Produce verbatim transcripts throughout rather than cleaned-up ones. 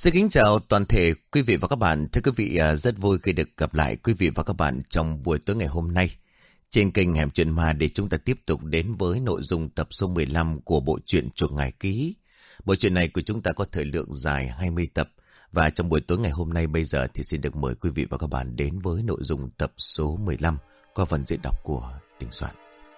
Xin kính chào toàn thể quý vị và các bạn. Thưa quý vị, rất vui khi được gặp lại quý vị và các bạn trong buổi tối ngày hôm nay trên kênh Hẻm Chuyện Ma, để chúng ta tiếp tục đến với nội dung tập số mười lăm của bộ truyện Chuộc Ngải Ký. Bộ truyện này của chúng ta có thời lượng dài hai mươi tập, và trong buổi tối ngày hôm nay bây giờ thì xin được mời quý vị và các bạn đến với nội dung tập số mười lăm qua phần diễn đọc của Đình Soạn.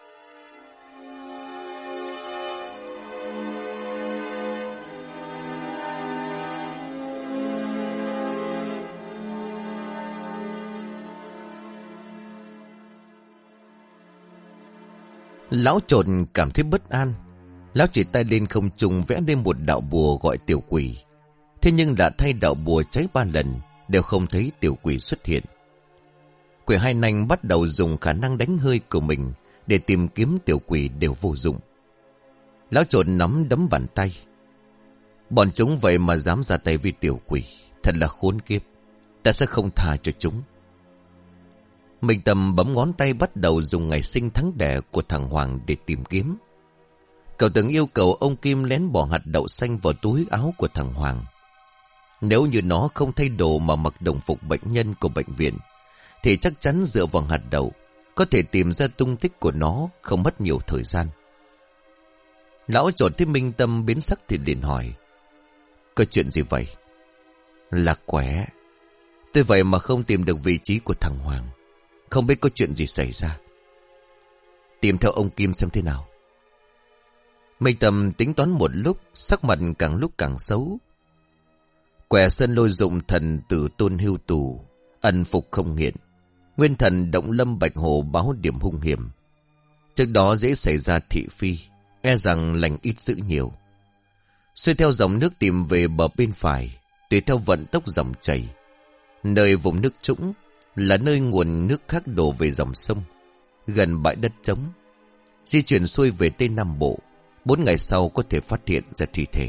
Lão Trột cảm thấy bất an. Lão chỉ tay lên không trung vẽ lên một đạo bùa gọi tiểu quỷ. Thế nhưng đã thay đạo bùa cháy ba lần đều không thấy tiểu quỷ xuất hiện. Quỷ hai nanh bắt đầu dùng khả năng đánh hơi của mình để tìm kiếm tiểu quỷ đều vô dụng. Lão Trột nắm đấm bàn tay. Bọn chúng vậy mà dám ra tay với tiểu quỷ, thật là khốn kiếp. Ta sẽ không tha cho chúng. Minh Tâm bấm ngón tay bắt đầu dùng ngày sinh tháng đẻ của thằng Hoàng để tìm kiếm. Cậu từng yêu cầu ông Kim lén bỏ hạt đậu xanh vào túi áo của thằng Hoàng. Nếu như nó không thay đồ mà mặc đồng phục bệnh nhân của bệnh viện, thì chắc chắn dựa vào hạt đậu có thể tìm ra tung tích của nó, không mất nhiều thời gian. Lão Trột thấy Minh Tâm biến sắc thì liền hỏi: có chuyện gì vậy? Là quẻ. Tôi vậy mà không tìm được vị trí của thằng Hoàng, không biết có chuyện gì xảy ra. Tìm theo ông Kim xem thế nào. Minh Tâm tính toán một lúc, sắc mặt càng lúc càng xấu. Quẻ sơn lôi dụng thần tử tôn hưu tù, ẩn phục không hiện. Nguyên thần động lâm bạch hồ báo điểm hung hiểm. Trước đó dễ xảy ra thị phi, e rằng lành ít dữ nhiều. Xuôi theo dòng nước tìm về bờ bên phải, tùy theo vận tốc dòng chảy. Nơi vùng nước trũng là nơi nguồn nước khác đổ về dòng sông, gần bãi đất trống. Di chuyển xuôi về Tây Nam Bộ, bốn ngày sau có thể phát hiện ra thi thể.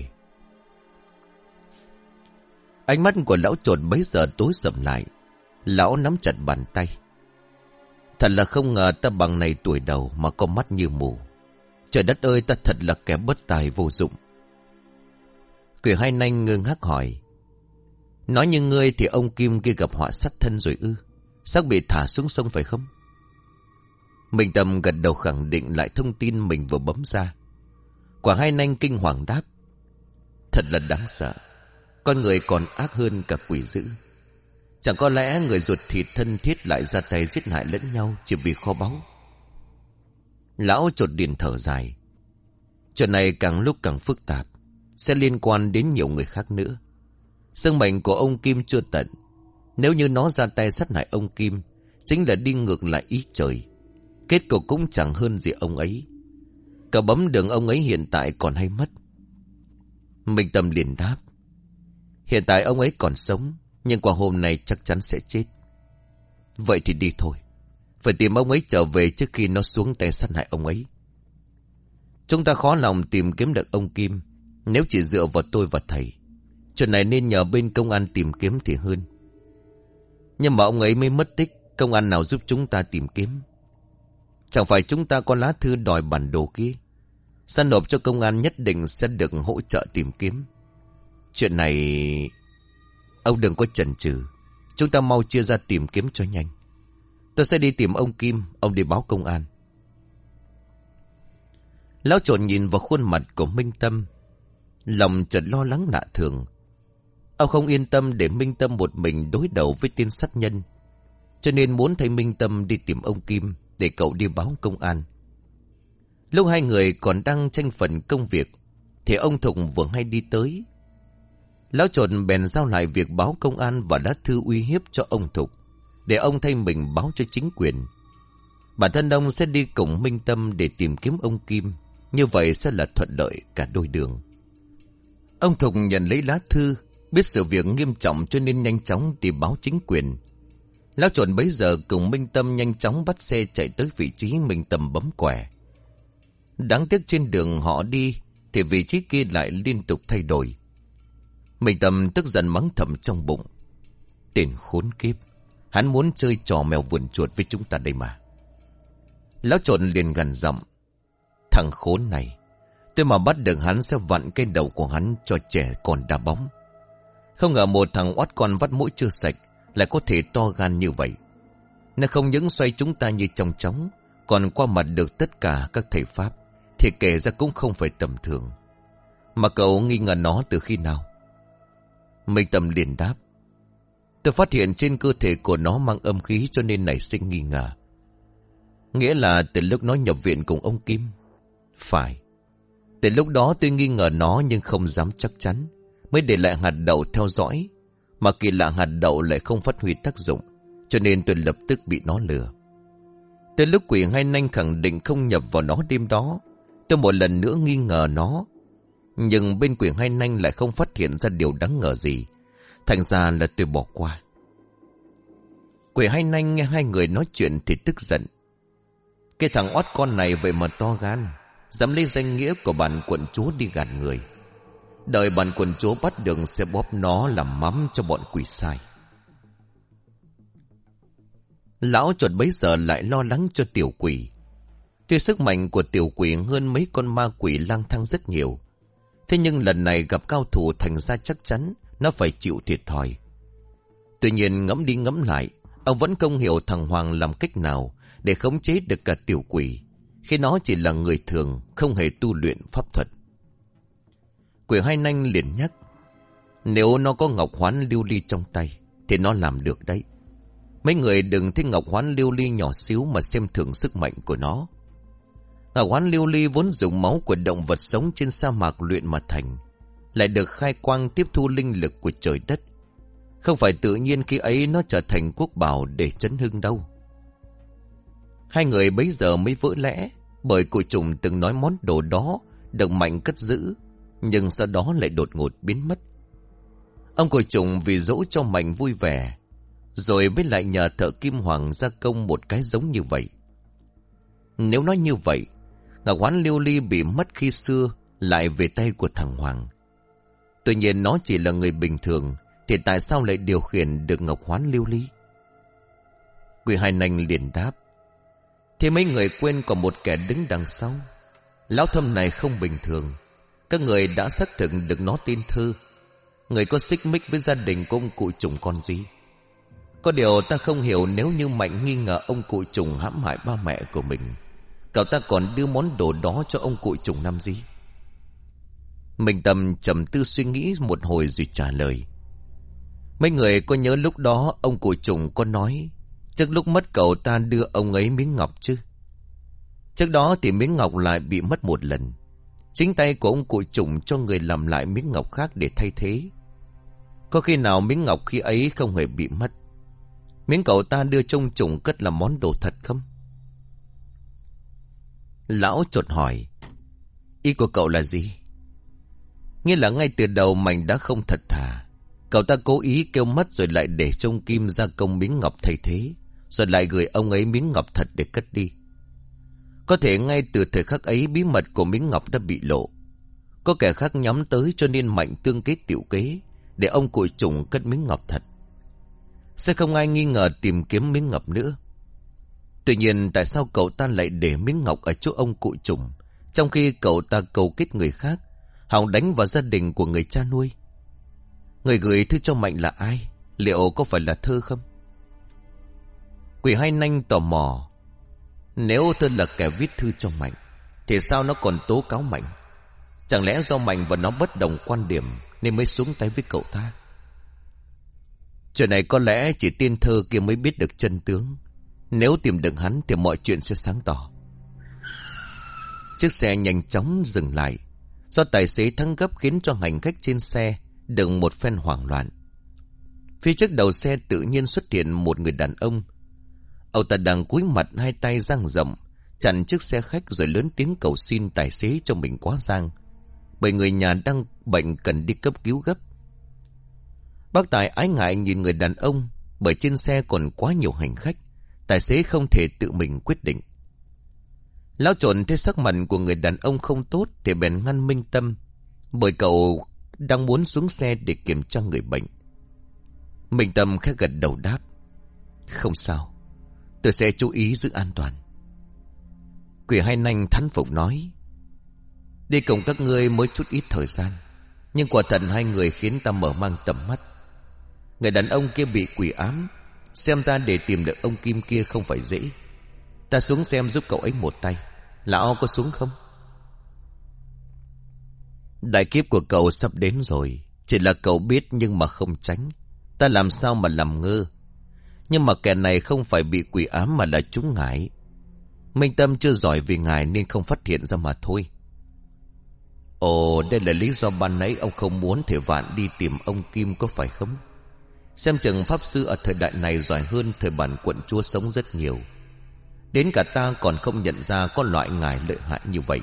Ánh mắt của lão Trột bấy giờ tối sầm lại. Lão nắm chặt bàn tay. Thật là không ngờ ta bằng này tuổi đầu mà có mắt như mù. Trời đất ơi, ta thật là kẻ bất tài vô dụng. Quỷ hai nanh ngơ ngác hỏi: nói như ngươi thì ông Kim kia gặp họa sát thân rồi ư? Xác bị thả xuống sông phải không? Minh Tâm gật đầu khẳng định lại thông tin mình vừa bấm ra. Quả hai nanh kinh hoàng đáp: thật là đáng sợ. Con người còn ác hơn cả quỷ dữ. Chẳng có lẽ người ruột thịt thân thiết lại ra tay giết hại lẫn nhau chỉ vì kho báu. Lão Trột điện thở dài. Chuyện này càng lúc càng phức tạp, sẽ liên quan đến nhiều người khác nữa. Sinh mệnh của ông Kim chưa tận. Nếu như nó ra tay sát hại ông Kim, chính là đi ngược lại ý trời. Kết cục cũng chẳng hơn gì ông ấy. Cậu bấm đường ông ấy hiện tại còn hay mất? Minh Tâm liền đáp: hiện tại ông ấy còn sống, nhưng qua hôm nay chắc chắn sẽ chết. Vậy thì đi thôi. Phải tìm ông ấy trở về trước khi nó xuống tay sát hại ông ấy. Chúng ta khó lòng tìm kiếm được ông Kim nếu chỉ dựa vào tôi và thầy. Chuyện này nên nhờ bên công an tìm kiếm thì hơn. Nhưng mà ông ấy mới mất tích, công an nào giúp chúng ta tìm kiếm? Chẳng phải chúng ta có lá thư đòi bản đồ kia, săn nộp cho công an nhất định sẽ được hỗ trợ tìm kiếm. Chuyện này ông đừng có chần chừ, chúng ta mau chia ra tìm kiếm cho nhanh. Tôi sẽ đi tìm ông Kim, ông đi báo công an. Lão Trột nhìn vào khuôn mặt của Minh Tâm, lòng chợt lo lắng lạ thường. Ông không yên tâm để Minh Tâm một mình đối đầu với tên sát nhân, cho nên muốn thay Minh Tâm đi tìm ông Kim để cậu đi báo công an. Lúc hai người còn đang tranh phần công việc thì ông Thục vừa hay đi tới. Lão Trột bèn giao lại việc báo công an và lá thư uy hiếp cho ông Thục, để ông thay mình báo cho chính quyền. Bản thân ông sẽ đi cùng Minh Tâm để tìm kiếm ông Kim, như vậy sẽ là thuận lợi cả đôi đường. Ông Thục nhận lấy lá thư, biết sự việc nghiêm trọng cho nên nhanh chóng đi báo chính quyền. Lão Trột bấy giờ cùng Minh Tâm nhanh chóng bắt xe chạy tới vị trí Minh Tâm bấm quẻ. Đáng tiếc trên đường họ đi thì vị trí kia lại liên tục thay đổi. Minh Tâm tức giận mắng thầm trong bụng: tên khốn kiếp, hắn muốn chơi trò mèo vườn chuột với chúng ta đây mà. Lão Trột liền gằn giọng: thằng khốn này, tôi mà bắt được hắn sẽ vặn cái đầu của hắn cho trẻ còn đá bóng. Không ngờ một thằng oát con vắt mũi chưa sạch lại có thể to gan như vậy. Nó không những xoay chúng ta như trong chóng, còn qua mặt được tất cả các thầy Pháp, thì kể ra cũng không phải tầm thường. Mà cậu nghi ngờ nó từ khi nào? Minh Tâm liền đáp: Tôi phát hiện trên cơ thể của nó mang âm khí, cho nên nảy sinh nghi ngờ. Nghĩa là từ lúc nó nhập viện cùng ông Kim? Phải. Từ lúc đó tôi nghi ngờ nó nhưng không dám chắc chắn, mới để lại hạt đậu theo dõi. Mà kỳ lạ hạt đậu lại không phát huy tác dụng, cho nên tôi lập tức bị nó lừa. Tới lúc quỷ hai nanh khẳng định không nhập vào nó đêm đó, tôi một lần nữa nghi ngờ nó. Nhưng bên quỷ hai nanh lại không phát hiện ra điều đáng ngờ gì, thành ra là tôi bỏ qua. Quỷ hai nanh nghe hai người nói chuyện thì tức giận. Cái thằng oát con này vậy mà to gan, dám lấy danh nghĩa của bản quận chúa đi gạt người. Đợi bản quận chúa bắt được sẽ bóp nó làm mắm cho bọn quỷ sai. Lão chuột bấy giờ lại lo lắng cho tiểu quỷ. Tuy sức mạnh của tiểu quỷ hơn mấy con ma quỷ lang thang rất nhiều, thế nhưng lần này gặp cao thủ, thành ra chắc chắn nó phải chịu thiệt thòi. Tuy nhiên ngẫm đi ngẫm lại, ông vẫn không hiểu thằng Hoàng làm cách nào để khống chế được cả tiểu quỷ, khi nó chỉ là người thường, không hề tu luyện pháp thuật. Quỷ hai nanh liền nhắc: Nếu nó có ngọc hoán lưu ly trong tay thì nó làm được đấy. Mấy người đừng thấy ngọc hoán lưu ly nhỏ xíu mà xem thường sức mạnh của nó. Ngọc hoán lưu ly vốn dùng máu của động vật sống trên sa mạc luyện mà thành, lại được khai quang tiếp thu linh lực của trời đất. Không phải tự nhiên khi ấy nó trở thành quốc bảo để chấn hưng đâu. Hai người bấy giờ mới vỡ lẽ, bởi cụ trùng từng nói món đồ đó được Mạnh cất giữ, nhưng sau đó lại đột ngột biến mất. Ông cụ trùng vì dỗ cho Mạnh vui vẻ, rồi mới lại nhờ thợ Kim Hoàng gia công một cái giống như vậy. Nếu nói như vậy, ngọc hoán lưu ly bị mất khi xưa lại về tay của thằng Hoàng. Tuy nhiên nó chỉ là người bình thường, thì tại sao lại điều khiển được ngọc hoán lưu ly? Quỷ hai nanh liền đáp: Thế mấy người quên còn một kẻ đứng đằng sau. Lão thâm này không bình thường. Các người đã xác thực được nó tên Thư. Người có xích mích với gia đình của ông cụ trùng con gì. Có điều ta không hiểu, nếu như Mạnh nghi ngờ ông cụ trùng hãm hại ba mẹ của mình, cậu ta còn đưa món đồ đó cho ông cụ trùng làm gì? Minh Tâm trầm tư suy nghĩ một hồi rồi trả lời: Mấy người có nhớ lúc đó ông cụ trùng có nói trước lúc mất cậu ta đưa ông ấy miếng ngọc chứ? Trước đó thì miếng ngọc lại bị mất một lần. Chính tay của ông cụ trùng cho người làm lại miếng ngọc khác để thay thế. Có khi nào miếng ngọc khi ấy không hề bị mất? Miếng cậu ta đưa trông trùng cất là món đồ thật không? Lão chột hỏi: Ý của cậu là gì? Nghĩa là ngay từ đầu Mạnh đã không thật thà. Cậu ta cố ý kêu mất rồi lại để trông Kim gia công miếng ngọc thay thế, rồi lại gửi ông ấy miếng ngọc thật để cất đi. Có thể ngay từ thời khắc ấy bí mật của miếng ngọc đã bị lộ. Có kẻ khác nhắm tới, cho nên Mạnh tương kế tiểu kế để ông cụ trùng cất miếng ngọc thật. Sẽ không ai nghi ngờ tìm kiếm miếng ngọc nữa. Tuy nhiên tại sao cậu ta lại để miếng ngọc ở chỗ ông cụ trùng, trong khi cậu ta cầu kết người khác, hòng đánh vào gia đình của người cha nuôi? Người gửi thư cho Mạnh là ai? Liệu có phải là Thơ không? Quỷ hai nanh tò mò: Nếu Thơ là kẻ viết thư cho Mạnh, thì sao nó còn tố cáo Mạnh? Chẳng lẽ do Mạnh và nó bất đồng quan điểm nên mới xuống tay với cậu ta? Chuyện này có lẽ chỉ tên Thơ kia mới biết được chân tướng. Nếu tìm được hắn thì mọi chuyện sẽ sáng tỏ. Chiếc xe nhanh chóng dừng lại. Do tài xế thắng gấp khiến cho hành khách trên xe đừng một phen hoảng loạn. Phía trước đầu xe tự nhiên xuất hiện một người đàn ông. Ông ta đang cúi mặt, hai tay dang rộng chặn chiếc xe khách, rồi lớn tiếng cầu xin tài xế cho mình quá giang, bởi người nhà đang bệnh cần đi cấp cứu gấp. Bác Tài ái ngại nhìn người đàn ông, bởi trên xe còn quá nhiều hành khách, tài xế không thể tự mình quyết định. Lão trộn thấy sắc mặt của người đàn ông không tốt thì bèn ngăn Minh Tâm, bởi cậu đang muốn xuống xe để kiểm tra người bệnh. Minh Tâm khẽ gật đầu đáp: Không sao, tôi sẽ chú ý giữ an toàn. Quỷ hai nanh thán phục nói: Đi cùng các ngươi mới chút ít thời gian, Nhưng quả thật hai người khiến ta mở mang tầm mắt. Người đàn ông kia bị quỷ ám, xem ra để tìm được ông Kim kia không phải dễ. Ta xuống xem giúp cậu ấy một tay. Lão có xuống không? Đại kiếp của cậu sắp đến rồi. Chỉ là cậu biết nhưng mà không tránh. Ta làm sao mà làm ngơ. Nhưng mà kẻ này không phải bị quỷ ám mà là trúng ngải. Minh Tâm chưa giỏi về ngài nên không phát hiện ra mà thôi. Ồ, đây là lý do ban nãy ông không muốn Thể Vạn đi tìm ông Kim có phải không? Xem chừng pháp sư ở thời đại này giỏi hơn thời bản quận chúa sống rất nhiều. Đến cả ta còn không nhận ra có loại ngài lợi hại như vậy.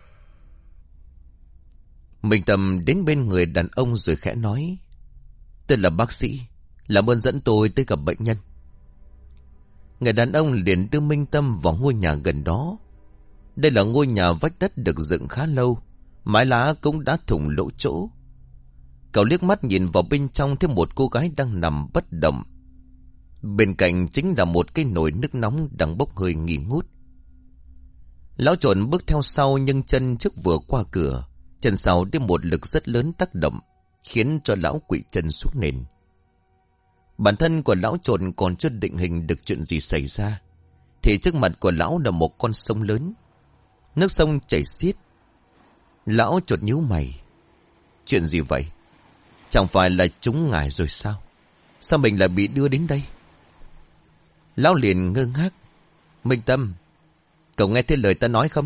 Minh Tâm đến bên người đàn ông rồi khẽ nói: Tôi là bác sĩ, làm ơn dẫn tôi tới gặp bệnh nhân. Người đàn ông liền đưa Minh Tâm vào ngôi nhà gần đó. Đây là ngôi nhà vách đất được dựng khá lâu, mái lá cũng đã thủng lỗ chỗ. Cậu liếc mắt nhìn vào bên trong thấy một cô gái đang nằm bất động. Bên cạnh chính là một cái nồi nước nóng đang bốc hơi nghi ngút. Lão trộn bước theo sau, nhưng chân trước vừa qua cửa, chân sau đem một lực rất lớn tác động, khiến cho lão quỵ chân xuống nền. Bản thân của lão trộn còn chưa định hình được chuyện gì xảy ra, thì trước mặt của lão là một con sông lớn. Nước sông chảy xiết. Lão chột nhíu mày. Chuyện gì vậy? Chẳng phải là trúng ngải rồi sao? Sao mình lại bị đưa đến đây? Lão liền ngơ ngác. Minh Tâm, cậu nghe thấy lời ta nói không?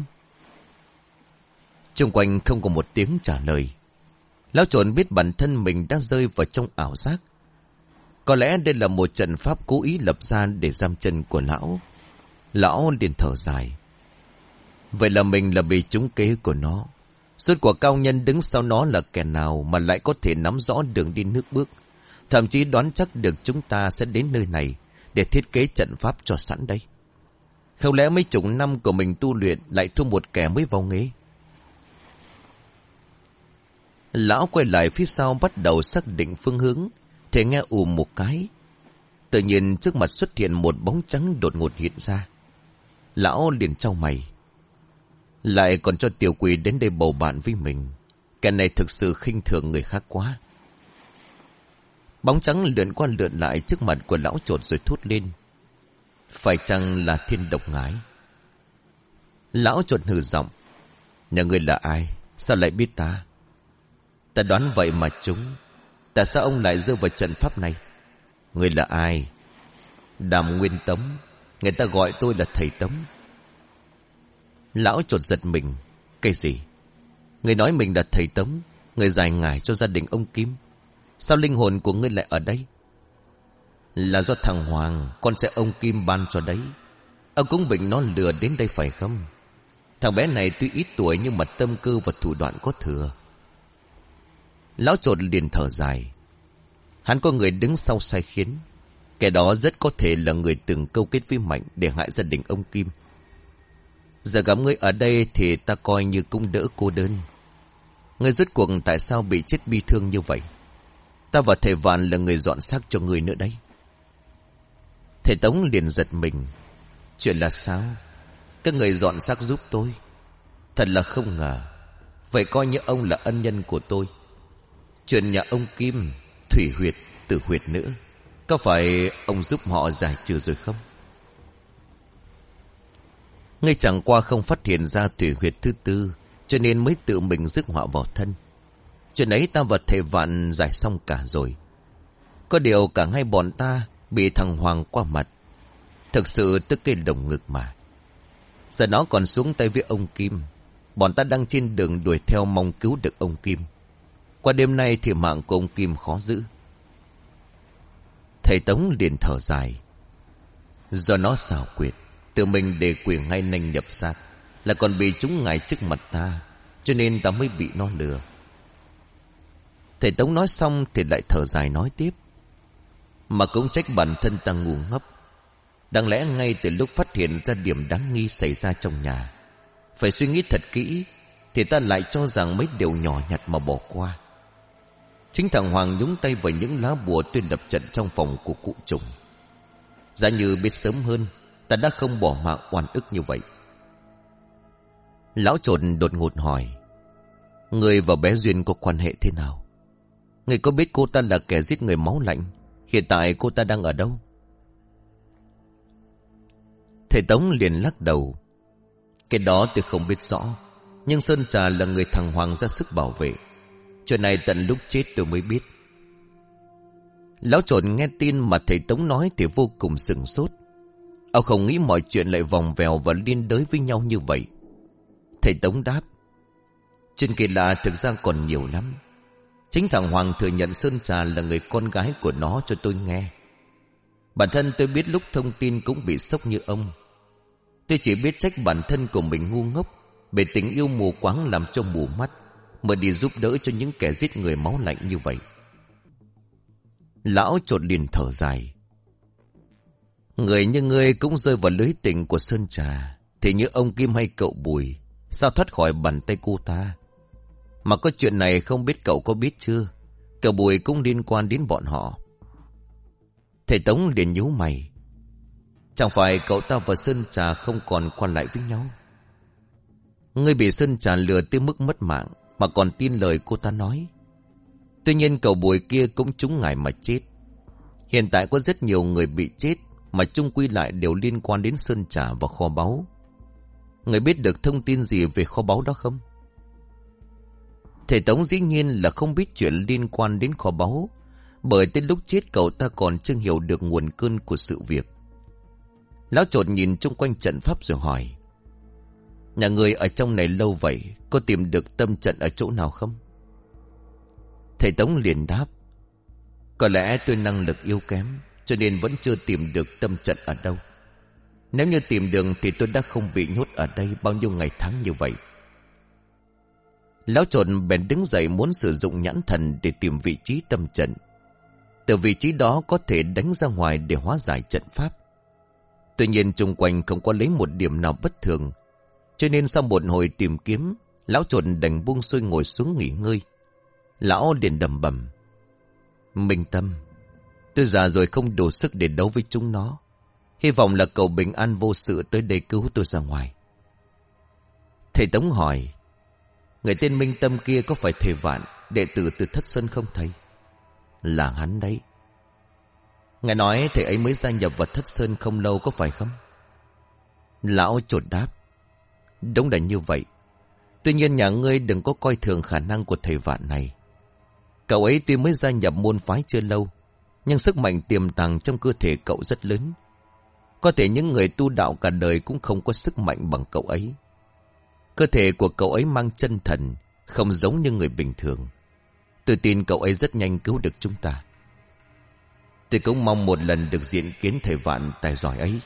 Xung quanh không có một tiếng trả lời. Lão trộn biết bản thân mình đã rơi vào trong ảo giác. Có lẽ đây là một trận pháp cố ý lập ra để giam chân của lão. Lão liền thở dài. Vậy là mình là bị trúng kế của nó. Rốt cuộc cao nhân đứng sau nó là kẻ nào mà lại có thể nắm rõ đường đi nước bước, thậm chí đoán chắc được chúng ta sẽ đến nơi này để thiết kế trận pháp cho sẵn đây. Không lẽ mấy chục năm của mình tu luyện lại thua một kẻ mới vào nghề? Lão quay lại phía sau bắt đầu xác định phương hướng, thì nghe ù một cái. Tự nhiên trước mặt xuất hiện một bóng trắng đột ngột hiện ra. Lão liền chau mày. Lại còn cho tiểu quỷ đến đây bầu bạn với mình. Kẻ này thực sự khinh thường người khác quá. Bóng trắng lượn qua lượn lại trước mặt của lão trột rồi thốt lên. Phải chăng là thiên độc ngái? Lão trột hừ giọng. Nhà ngươi là ai? Sao lại biết ta? Ta đoán vậy mà chúng. Tại sao ông lại rơi vào trận pháp này? Ngươi là ai? Đàm Nguyên Tống. Người ta gọi tôi là thầy Tống. Lão chột giật mình. Cái gì? Người nói mình là thầy Tống, người giải ngải cho gia đình ông Kim. Sao linh hồn của ngươi lại ở đây? Là do thằng Hoàng, con trai ông Kim ban cho đấy. Ông cũng bị nó lừa đến đây phải không? Thằng bé này tuy ít tuổi nhưng mà tâm cơ và thủ đoạn có thừa. Lão trột liền thở dài. Hắn có người đứng sau sai khiến. Kẻ đó rất có thể là người từng câu kết với Mạnh để hại gia đình ông Kim. Giờ gặp ngươi ở đây thì ta coi như cũng đỡ cô đơn. Ngươi rốt cuộc tại sao bị chết bi thương như vậy? Ta và thầy Vạn là người dọn xác cho ngươi nữa đấy. Thầy Tống liền giật mình. Chuyện là sao? Các người dọn xác giúp tôi? Thật là không ngờ. Vậy coi như ông là ân nhân của tôi. Chuyện nhà ông Kim, thủy huyệt, tử huyệt nữa, có phải ông giúp họ giải trừ rồi không? Ngươi chẳng qua không phát hiện ra thủy huyệt thứ tư, cho nên mới tự mình rước họa vào thân. Chuyện ấy ta và thầy Vạn giải xong cả rồi. Có điều cả hai bọn ta bị thằng Hoàng qua mặt. Thực sự tức cái lồng ngực mà. Giờ nó còn xuống tay với ông Kim. Bọn ta đang trên đường đuổi theo mong cứu được ông Kim. Qua đêm nay thì mạng của ông Kim khó giữ. Thầy Tống liền thở dài. Do nó xảo quyệt, tự mình để quyền ngay nanh nhập xác, là còn bị chúng ngài trước mặt ta, cho nên ta mới bị nó lừa. Thầy Tống nói xong thì lại thở dài nói tiếp. Mà cũng trách bản thân ta ngu ngốc. Đáng lẽ ngay từ lúc phát hiện ra điểm đáng nghi xảy ra trong nhà, phải suy nghĩ thật kỹ, thì ta lại cho rằng mấy điều nhỏ nhặt mà bỏ qua. Chính thằng Hoàng nhúng tay vào những lá bùa tuyên lập trận trong phòng của cụ Trùng. Giả như biết sớm hơn, ta đã không bỏ mạng oan ức như vậy. Lão Trộn đột ngột hỏi. Người và bé Duyên có quan hệ thế nào? Người có biết cô ta là kẻ giết người máu lạnh? Hiện tại cô ta đang ở đâu? Thầy Tống liền lắc đầu. Cái đó tôi không biết rõ, nhưng Sơn Trà là người thằng Hoàng ra sức bảo vệ. Chuyện này tận lúc chết tôi mới biết. Lão Trộn nghe tin mà thầy Tống nói thì vô cùng sửng sốt. Ông không nghĩ mọi chuyện lại vòng vèo và liên đới với nhau như vậy. Thầy Tống đáp. Chuyện kỳ lạ thực ra còn nhiều lắm. Chính thằng Hoàng thừa nhận Sơn Trà là người con gái của nó cho tôi nghe. Bản thân tôi biết lúc thông tin cũng bị sốc như ông. Tôi chỉ biết trách bản thân của mình ngu ngốc, bị tình yêu mù quáng làm cho mù mắt, mới đi giúp đỡ cho những kẻ giết người máu lạnh như vậy. Lão Trộn liền thở dài. Người như ngươi cũng rơi vào lưới tình của Sơn Trà, thì như ông Kim hay cậu Bùi, sao thoát khỏi bàn tay cô ta? Mà có chuyện này không biết cậu có biết chưa? Cậu Bùi cũng liên quan đến bọn họ. Thầy Tống liền nhíu mày. Chẳng phải cậu ta và Sơn Trà không còn quan lại với nhau? Ngươi bị Sơn Trà lừa tới mức mất mạng mà còn tin lời cô ta nói. Tuy nhiên cậu Bùi kia cũng trúng ngài mà chết. Hiện tại có rất nhiều người bị chết mà chung quy lại đều liên quan đến Sơn Trà và kho báu. Người biết được thông tin gì về kho báu đó không? Thầy Tống dĩ nhiên là không biết chuyện liên quan đến kho báu, bởi tới lúc chết cậu ta còn chưa hiểu được nguồn cơn của sự việc. Lão Trộn nhìn chung quanh trận pháp rồi hỏi. Nhà người ở trong này lâu vậy, có tìm được tâm trận ở chỗ nào không? Thầy Tống liền đáp. Có lẽ tôi năng lực yếu kém, cho nên vẫn chưa tìm được tâm trận ở đâu. Nếu như tìm được thì tôi đã không bị nhốt ở đây bao nhiêu ngày tháng như vậy. Lão Trộn bèn đứng dậy muốn sử dụng nhãn thần để tìm vị trí tâm trận. Từ vị trí đó có thể đánh ra ngoài để hóa giải trận pháp. Tuy nhiên chung quanh không có lấy một điểm nào bất thường, cho nên sau một hồi tìm kiếm, Lão Trộn đành buông xuôi ngồi xuống nghỉ ngơi. Lão liền đầm bầm. Minh Tâm, tôi già rồi không đủ sức để đấu với chúng nó. Hy vọng là cậu bình an vô sự tới đây cứu tôi ra ngoài. Thầy Tống hỏi. Người tên Minh Tâm kia có phải thầy Vạn, đệ tử từ Thất Sơn không thầy? Là hắn đấy. Ngài nói thầy ấy mới gia nhập vào Thất Sơn không lâu có phải không? Lão Trộn đáp. Đúng là như vậy. Tuy nhiên nhà ngươi đừng có coi thường khả năng của thầy Vạn này. Cậu ấy tuy mới gia nhập môn phái chưa lâu, nhưng sức mạnh tiềm tàng trong cơ thể cậu rất lớn. Có thể những người tu đạo cả đời cũng không có sức mạnh bằng cậu ấy. Cơ thể của cậu ấy mang chân thần, không giống như người bình thường. Tôi tin cậu ấy rất nhanh cứu được chúng ta. Tôi cũng mong một lần được diện kiến thầy Vạn tài giỏi ấy.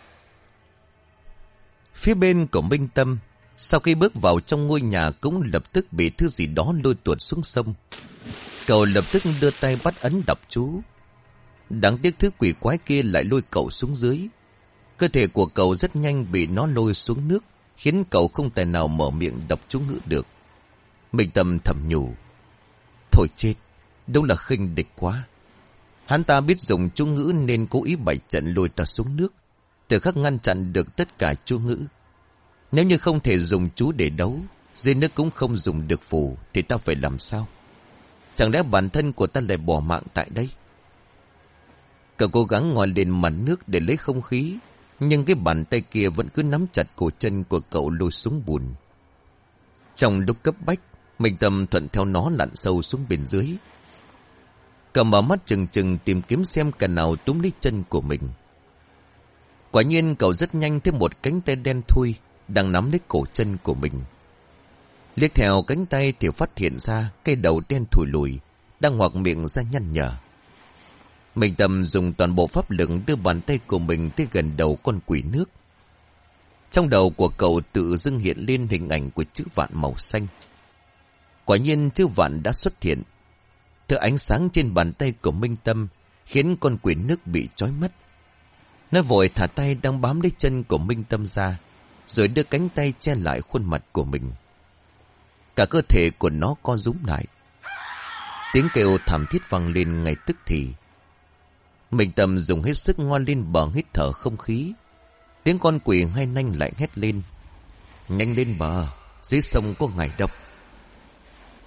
Phía bên của Minh Tâm, sau khi bước vào trong ngôi nhà cũng lập tức bị thứ gì đó lôi tuột xuống sông. Cậu lập tức đưa tay bắt ấn đọc chú. Đáng tiếc thứ quỷ quái kia lại lôi cậu xuống dưới. Cơ thể của cậu rất nhanh bị nó lôi xuống nước, khiến cậu không thể nào mở miệng đọc chú ngữ được. Minh Tâm thầm nhủ. Thôi chết, đúng là khinh địch quá. Hắn ta biết dùng chú ngữ nên cố ý bày trận lôi ta xuống nước, từ khắc ngăn chặn được tất cả chú ngữ. Nếu như không thể dùng chú để đấu, dưới nước cũng không dùng được phù, thì ta phải làm sao? Chẳng lẽ bản thân của ta lại bỏ mạng tại đây? Cậu cố gắng ngồi lên mặt nước để lấy không khí, nhưng cái bàn tay kia vẫn cứ nắm chặt cổ chân của cậu lôi xuống bùn. Trong lúc cấp bách, Minh Tâm thuận theo nó lặn sâu xuống bên dưới. Cậu mở mắt chừng chừng tìm kiếm xem cả nào túm lấy chân của mình. Quả nhiên cậu rất nhanh thấy một cánh tay đen thui đang nắm lấy cổ chân của mình. Liếc theo cánh tay thì phát hiện ra cái đầu đen thùi lùi đang ngoạc miệng ra nhăn nhở. Minh Tâm dùng toàn bộ pháp lực đưa bàn tay của mình tới gần đầu con quỷ nước. Trong đầu của cậu tự dưng hiện lên hình ảnh của chữ Vạn màu xanh. Quả nhiên chữ Vạn đã xuất hiện. Thứ ánh sáng trên bàn tay của Minh Tâm khiến con quỷ nước bị trói mắt. Nó vội thả tay đang bám lấy chân của Minh Tâm ra, rồi đưa cánh tay che lại khuôn mặt của mình. Cả cơ thể của nó co rúm lại. Tiếng kêu thảm thiết vang lên ngay tức thì. Minh Tâm dùng hết sức ngoan lên bờ hít thở không khí. Tiếng con quỷ hai nanh lại hét lên. Nhanh lên bờ, dưới sông có ngải độc.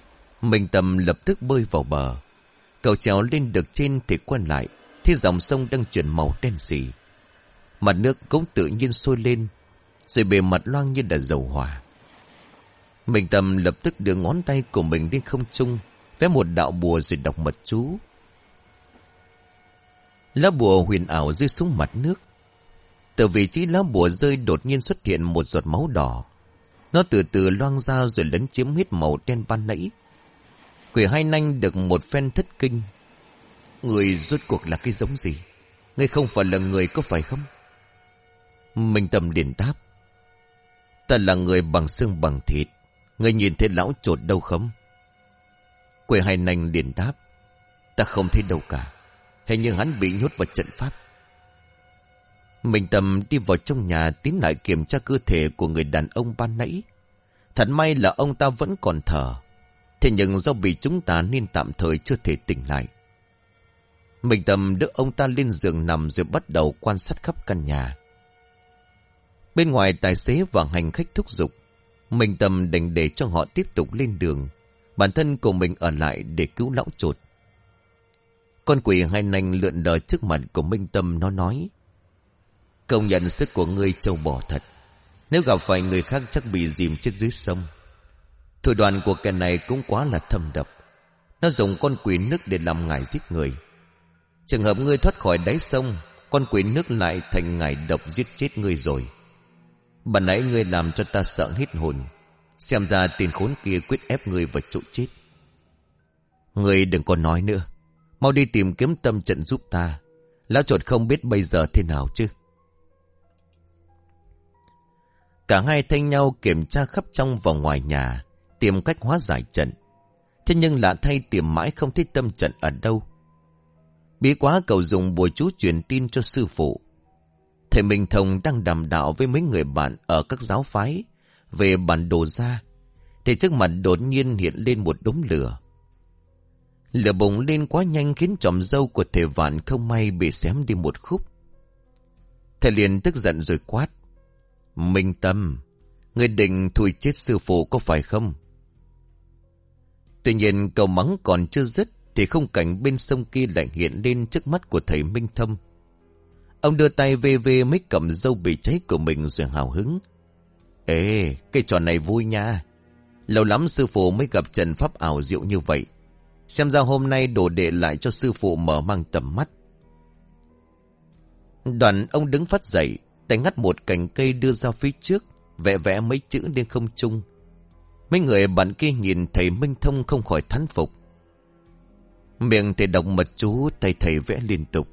Minh Tâm lập tức bơi vào bờ. Cậu trèo lên được trên thì quay lại, thấy dòng sông đang chuyển màu đen sì. Mặt nước cũng tự nhiên sôi lên, rồi bề mặt loang như là dầu hỏa. Minh Tâm lập tức đưa ngón tay của mình lên không trung, vẽ một đạo bùa rồi đọc mật chú. Lá bùa huyền ảo rơi xuống mặt nước. Từ vị trí lá bùa rơi đột nhiên xuất hiện một giọt máu đỏ. Nó từ từ loang ra rồi lấn chiếm hết màu đen ban nãy. Quỷ Hai Nanh được một phen thất kinh. Người rốt cuộc là cái giống gì? Ngươi không phải là người có phải không? Minh Tâm liền đáp. Ta là người bằng xương bằng thịt. Ngươi nhìn thấy lão chột đâu không? Quỷ Hai Nanh liền đáp. Ta không thấy đâu cả. Hình như hắn bị nhốt vào trận pháp. Minh Tâm đi vào trong nhà tiến lại kiểm tra cơ thể của người đàn ông ban nãy. Thật may là ông ta vẫn còn thở. Thế nhưng do bị chúng ta nên tạm thời chưa thể tỉnh lại. Minh Tâm đỡ ông ta lên giường nằm rồi bắt đầu quan sát khắp căn nhà. Bên ngoài tài xế và hành khách thúc giục. Minh Tâm đành để cho họ tiếp tục lên đường. Bản thân của mình ở lại để cứu lão chột. Con quỷ Hai Nanh lượn lờ trước mặt của Minh Tâm, nó nói. Công nhận sức của ngươi trâu bò thật. Nếu gặp phải người khác chắc bị dìm chết dưới sông. Thủ đoạn của kẻ này cũng quá là thâm độc. Nó dùng con quỷ nước để làm ngải giết người. Trường hợp ngươi thoát khỏi đáy sông, con quỷ nước lại thành ngải độc giết chết ngươi rồi. Bản nãy ngươi làm cho ta sợ hết hồn. Xem ra tên khốn kia quyết ép ngươi vào chỗ chết. Ngươi đừng còn nói nữa. Mau đi tìm kiếm tâm trận giúp ta. Lão chuột không biết bây giờ thế nào chứ. Cả hai thay nhau kiểm tra khắp trong và ngoài nhà, tìm cách hóa giải trận. Thế nhưng lạ thay tìm mãi không thấy tâm trận ở đâu. Bí quá cậu dùng bùa chú truyền tin cho sư phụ. Thầy Minh Thông đang đàm đạo với mấy người bạn ở các giáo phái về bản đồ ra. Thì trước mặt đột nhiên hiện lên một đống lửa. Lửa bùng lên quá nhanh khiến chòm râu của thầy Vạn không may bị xém đi một khúc. Thầy liền tức giận rồi quát. Minh Tâm, ngươi định thui chết sư phụ có phải không? Tuy nhiên câu mắng còn chưa dứt thì khung cảnh bên sông kia lại hiện lên trước mắt của thầy Minh Tâm. Ông đưa tay về về mấy cọng râu bị cháy của mình rồi hào hứng. Ê, cái trò này vui nha. Lâu lắm sư phụ mới gặp trận pháp ảo diệu như vậy. Xem ra hôm nay đồ đệ lại cho sư phụ mở mang tầm mắt. Đoạn ông đứng phát dậy, tay ngắt một cành cây đưa ra phía trước, vẽ vẽ mấy chữ lên không trung. Mấy người bạn kia nhìn thầy Minh Thông không khỏi thán phục. Miệng thầy đọc mật chú, tay thầy vẽ liên tục.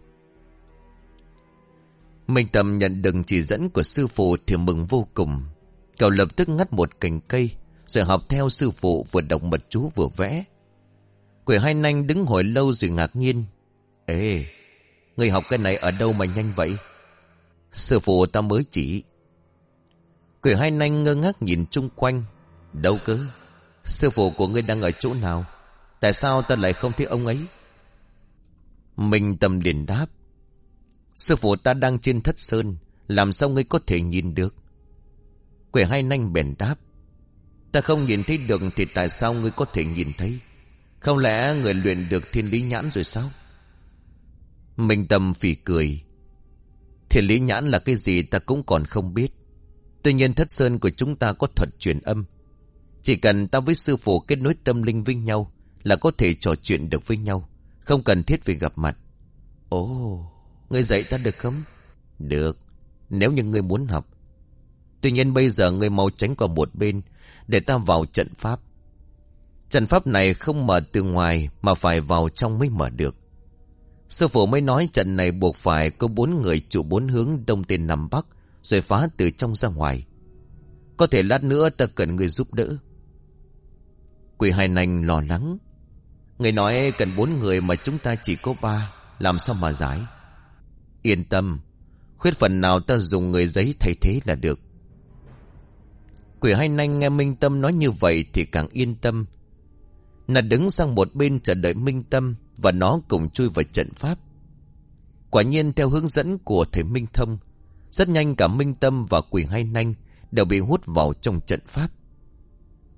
Minh Tâm nhận được chỉ dẫn của sư phụ thì mừng vô cùng. Cậu lập tức ngắt một cành cây, rồi học theo sư phụ vừa đọc mật chú vừa vẽ. Quỷ Hai Nanh đứng hồi lâu rồi ngạc nhiên. Ê, người học cái này ở đâu mà nhanh vậy? Sư phụ ta mới chỉ. Quỷ Hai Nanh ngơ ngác nhìn chung quanh. Đâu cơ? Sư phụ của ngươi đang ở chỗ nào? Tại sao ta lại không thấy ông ấy? Minh Tâm liền đáp. Sư phụ ta đang trên Thất Sơn, làm sao ngươi có thể nhìn được? Quỷ Hai Nanh bèn đáp. Ta không nhìn thấy được thì tại sao ngươi có thể nhìn thấy? Không lẽ người luyện được thiên lý nhãn rồi sao? Minh Tâm phì cười. Thiên lý nhãn là cái gì ta cũng còn không biết. Tuy nhiên Thất Sơn của chúng ta có thuật truyền âm. Chỉ cần ta với sư phụ kết nối tâm linh với nhau là có thể trò chuyện được với nhau, không cần thiết phải gặp mặt. Ồ, ngươi dạy ta được không? Được, nếu như ngươi muốn học. Tuy nhiên bây giờ ngươi mau tránh qua một bên để ta vào trận pháp. Trận pháp này không mở từ ngoài mà phải vào trong mới mở được. Sư phụ mới nói trận này buộc phải có bốn người trụ bốn hướng đông tây nam bắc, rồi phá từ trong ra ngoài. Có thể lát nữa ta cần người giúp đỡ. Quỷ Hai Nanh lo lắng. Người nói cần bốn người mà chúng ta chỉ có ba, làm sao mà giải? Yên tâm, khuyết phần nào ta dùng người giấy thay thế là được. Quỷ Hai Nanh nghe Minh Tâm nói như vậy thì càng yên tâm. Nó đứng sang một bên chờ đợi Minh Tâm và nó cùng chui vào trận pháp. Quả nhiên theo hướng dẫn của thầy Minh Thông, rất nhanh cả Minh Tâm và Quỷ Hai Nanh đều bị hút vào trong trận pháp.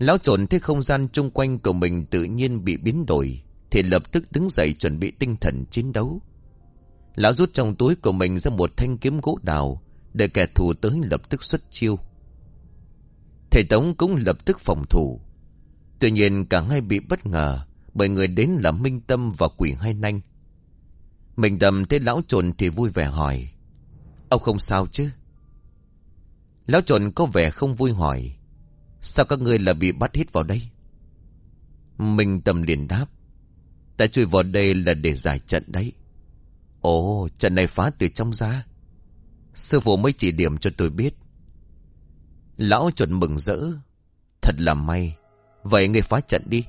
Lão trộn thấy không gian chung quanh của mình tự nhiên bị biến đổi, thì lập tức đứng dậy chuẩn bị tinh thần chiến đấu. Lão rút trong túi của mình ra một thanh kiếm gỗ đào, để kẻ thù tới lập tức xuất chiêu. Thầy Tống cũng lập tức phòng thủ. Tuy nhiên cả hai bị bất ngờ, bởi người đến là Minh Tâm và Quỷ Hai Nanh. Minh Tâm thấy lão trộn thì vui vẻ hỏi: "Ông không sao chứ?" Lão trộn có vẻ không vui hỏi: "Sao các ngươi là bị bắt hít vào đây?" Minh Tâm liền đáp: "Ta chui vào đây là để giải trận đấy." "Ồ, trận này phá từ trong ra. Sư phụ mới chỉ điểm cho tôi biết." Lão trộn mừng rỡ: "Thật là may. Vậy ngươi phá trận đi."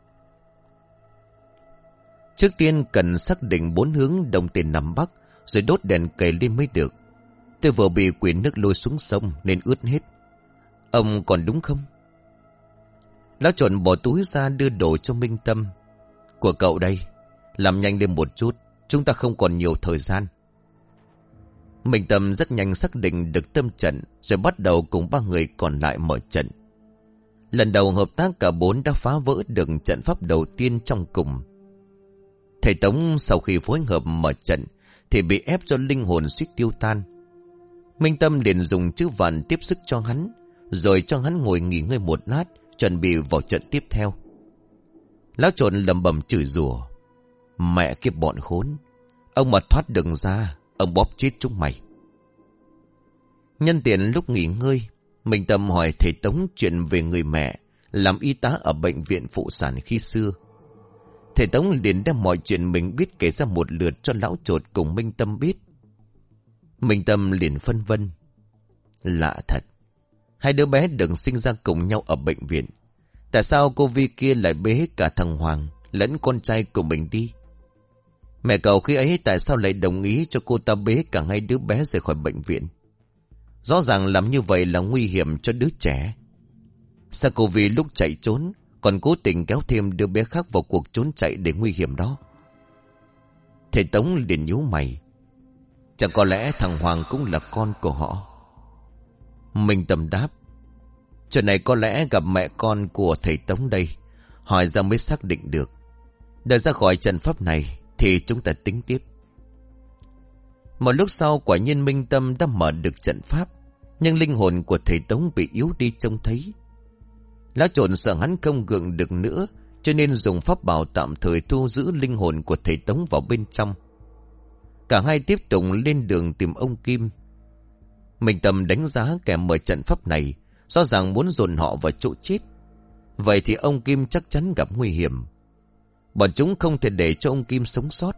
Trước tiên cần xác định bốn hướng đông tây nam bắc, rồi đốt đèn cầy lên mới được. Tôi vừa bị quỷ nước lôi xuống sông nên ướt hết. Ông còn đúng không? Lão trộn bỏ túi ra đưa đồ cho Minh Tâm: "Của cậu đây, làm nhanh lên một chút, chúng ta không còn nhiều thời gian." Minh Tâm rất nhanh xác định được tâm trận, rồi bắt đầu cùng ba người còn lại mở trận. Lần đầu hợp tác cả bốn đã phá vỡ được trận pháp đầu tiên trong cùng. Thầy Tống sau khi phối hợp mở trận thì bị ép cho linh hồn suýt tiêu tan. Minh Tâm liền dùng chữ vạn tiếp sức cho hắn, rồi cho hắn ngồi nghỉ ngơi một lát, chuẩn bị vào trận tiếp theo. Lão trộn lầm bầm chửi rủa: "Mẹ kiếp bọn khốn, ông mà thoát đừng ra, ông bóp chết chúng mày." Nhân tiện lúc nghỉ ngơi, Minh Tâm hỏi thầy Tống chuyện về người mẹ làm y tá ở bệnh viện phụ sản khi xưa. Thầy Tống liền đem mọi chuyện mình biết kể ra một lượt cho lão trột cùng Minh Tâm biết. Minh Tâm liền phân vân: "Lạ thật, hai đứa bé được sinh ra cùng nhau ở bệnh viện, tại sao cô Vi kia lại bế cả thằng Hoàng lẫn con trai của mình đi? Mẹ cậu khi ấy tại sao lại đồng ý cho cô ta bế cả hai đứa bé rời khỏi bệnh viện? Rõ ràng làm như vậy là nguy hiểm cho đứa trẻ. Sao cô Vi lúc chạy trốn còn cố tình kéo thêm đứa bé khác vào cuộc trốn chạy để nguy hiểm đó?" Thầy Tống liền nhíu mày: "Chẳng có lẽ thằng Hoàng cũng là con của họ?" Minh Tâm đáp: "Chuyện này có lẽ gặp mẹ con của thầy Tống đây, hỏi ra mới xác định được. Đợi ra khỏi trận pháp này thì chúng ta tính tiếp." Một lúc sau quả nhiên Minh Tâm đã mở được trận pháp, nhưng linh hồn của thầy Tống bị yếu đi trông thấy. Lão trộn sợ hắn không gượng được nữa, cho nên dùng pháp bảo tạm thời thu giữ linh hồn của thầy Tống vào bên trong. Cả hai tiếp tục lên đường tìm ông Kim. Minh Tâm đánh giá kẻ mở trận pháp này rõ ràng muốn dồn họ vào chỗ chết. Vậy thì ông Kim chắc chắn gặp nguy hiểm. Bọn chúng không thể để cho ông Kim sống sót.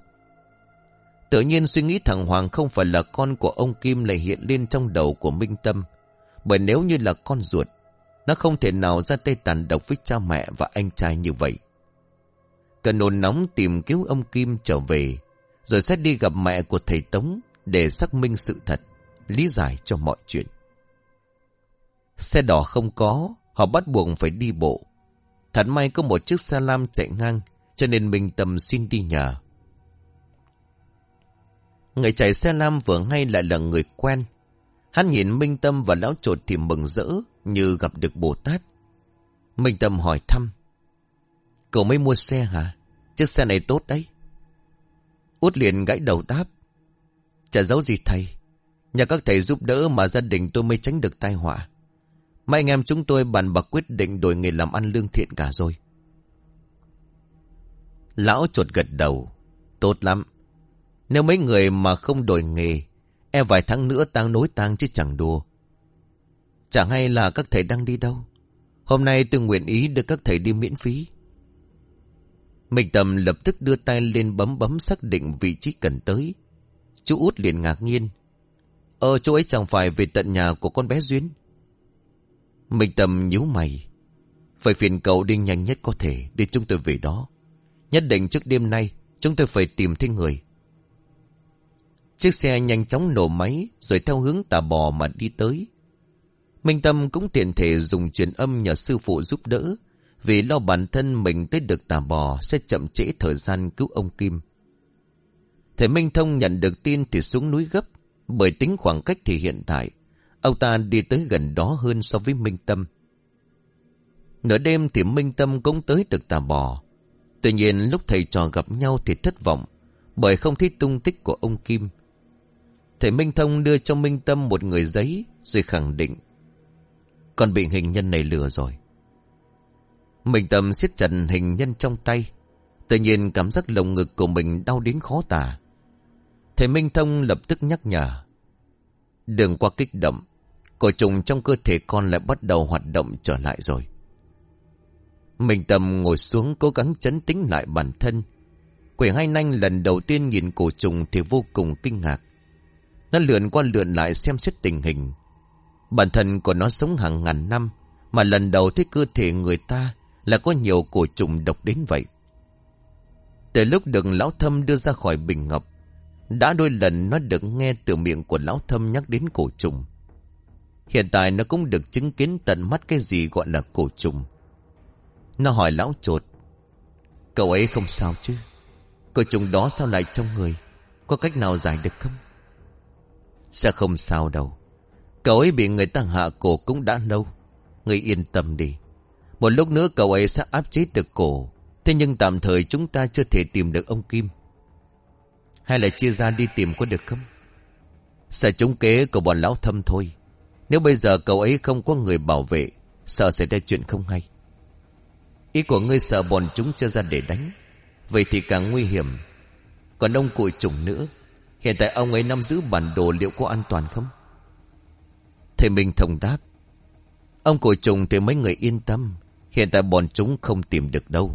Tự nhiên suy nghĩ thằng Hoàng không phải là con của ông Kim lại hiện lên trong đầu của Minh Tâm. Bởi nếu như là con ruột, nó không thể nào ra tay tàn độc với cha mẹ và anh trai như vậy. Cần nôn nóng tìm cứu ông Kim trở về, rồi sẽ đi gặp mẹ của thầy Tống để xác minh sự thật, lý giải cho mọi chuyện. Xe đỏ không có, họ bắt buộc phải đi bộ. Thật may có một chiếc xe lam chạy ngang, cho nên Minh Tâm xin đi nhờ. Người chạy xe lam vừa ngay lại là người quen. Hắn nhìn Minh Tâm và lão trột thì mừng rỡ như gặp được Bồ Tát. Minh Tâm hỏi thăm: "Cậu mới mua xe hả? Chiếc xe này tốt đấy." Út liền gãy đầu đáp: "Chả giấu gì thầy, nhờ các thầy giúp đỡ mà gia đình tôi mới tránh được tai họa. Mấy anh em chúng tôi bàn bạc quyết định đổi nghề làm ăn lương thiện cả rồi." Lão chuột gật đầu: "Tốt lắm. Nếu mấy người mà không đổi nghề, e vài tháng nữa tang nối tang chứ chẳng đùa. Chẳng hay là các thầy đang đi đâu? Hôm nay tôi nguyện ý đưa các thầy đi miễn phí." Minh Tâm lập tức đưa tay lên bấm bấm xác định vị trí cần tới. Chú Út liền ngạc nhiên: "Ờ chỗ ấy chẳng phải về tận nhà của con bé Duyên?" Minh Tâm nhíu mày: "Phải phiền cậu đi nhanh nhất có thể để chúng tôi về đó. Nhất định trước đêm nay chúng tôi phải tìm thấy người." Chiếc xe nhanh chóng nổ máy rồi theo hướng Tà Bò mà đi tới. Minh Tâm cũng tiện thể dùng truyền âm nhờ sư phụ giúp đỡ, vì lo bản thân mình tới được Tà Bò sẽ chậm trễ thời gian cứu ông Kim. Thầy Minh Thông nhận được tin thì xuống núi gấp, bởi tính khoảng cách thì hiện tại ông ta đi tới gần đó hơn so với Minh Tâm. Nửa đêm thì Minh Tâm cũng tới được Tà Bò. Tuy nhiên lúc thầy trò gặp nhau thì thất vọng, bởi không thấy tung tích của ông Kim. Thầy Minh Thông đưa cho Minh Tâm một người giấy, rồi khẳng định: con bị hình nhân này lừa rồi. Minh Tâm siết chặt hình nhân trong tay. Tự nhiên cảm giác lồng ngực của mình đau đến khó tả. Thầy Minh Thông lập tức nhắc nhở: đừng quá kích động, cổ trùng trong cơ thể con lại bắt đầu hoạt động trở lại rồi. Minh Tâm ngồi xuống cố gắng trấn tĩnh lại bản thân. Quỷ Hai Nanh lần đầu tiên nhìn cổ trùng thì vô cùng kinh ngạc. Nó lượn qua lượn lại xem xét tình hình. Bản thân của nó sống hàng ngàn năm, mà lần đầu thấy cơ thể người ta là có nhiều cổ trùng độc đến vậy. Từ lúc được Lão Thâm đưa ra khỏi bình ngọc, đã đôi lần nó được nghe từ miệng của Lão Thâm nhắc đến cổ trùng. Hiện tại nó cũng được chứng kiến tận mắt cái gì gọi là cổ trùng. Nó hỏi Lão Chột: cậu ấy không sao chứ? Cổ trùng đó sao lại trong người? Có cách nào giải được không? Sẽ không sao đâu. Cậu ấy bị người ta hạ cổ cũng đã lâu. Ngươi yên tâm đi. Một lúc nữa cậu ấy sẽ áp chế được cổ. Thế nhưng tạm thời chúng ta chưa thể tìm được ông Kim. Hay là chia ra đi tìm có được không? Sợ trúng kế của bọn Lão Thâm thôi. Nếu bây giờ cậu ấy không có người bảo vệ, sợ xảy ra chuyện không hay. Ý của ngươi sợ bọn chúng chưa ra để đánh, vậy thì càng nguy hiểm. Còn ông cụ trùng nữa, hiện tại ông ấy nắm giữ bản đồ, liệu có an toàn không? Thầy Minh Thông đáp: ông cụ trùng thì mấy người yên tâm, hiện tại bọn chúng không tìm được đâu.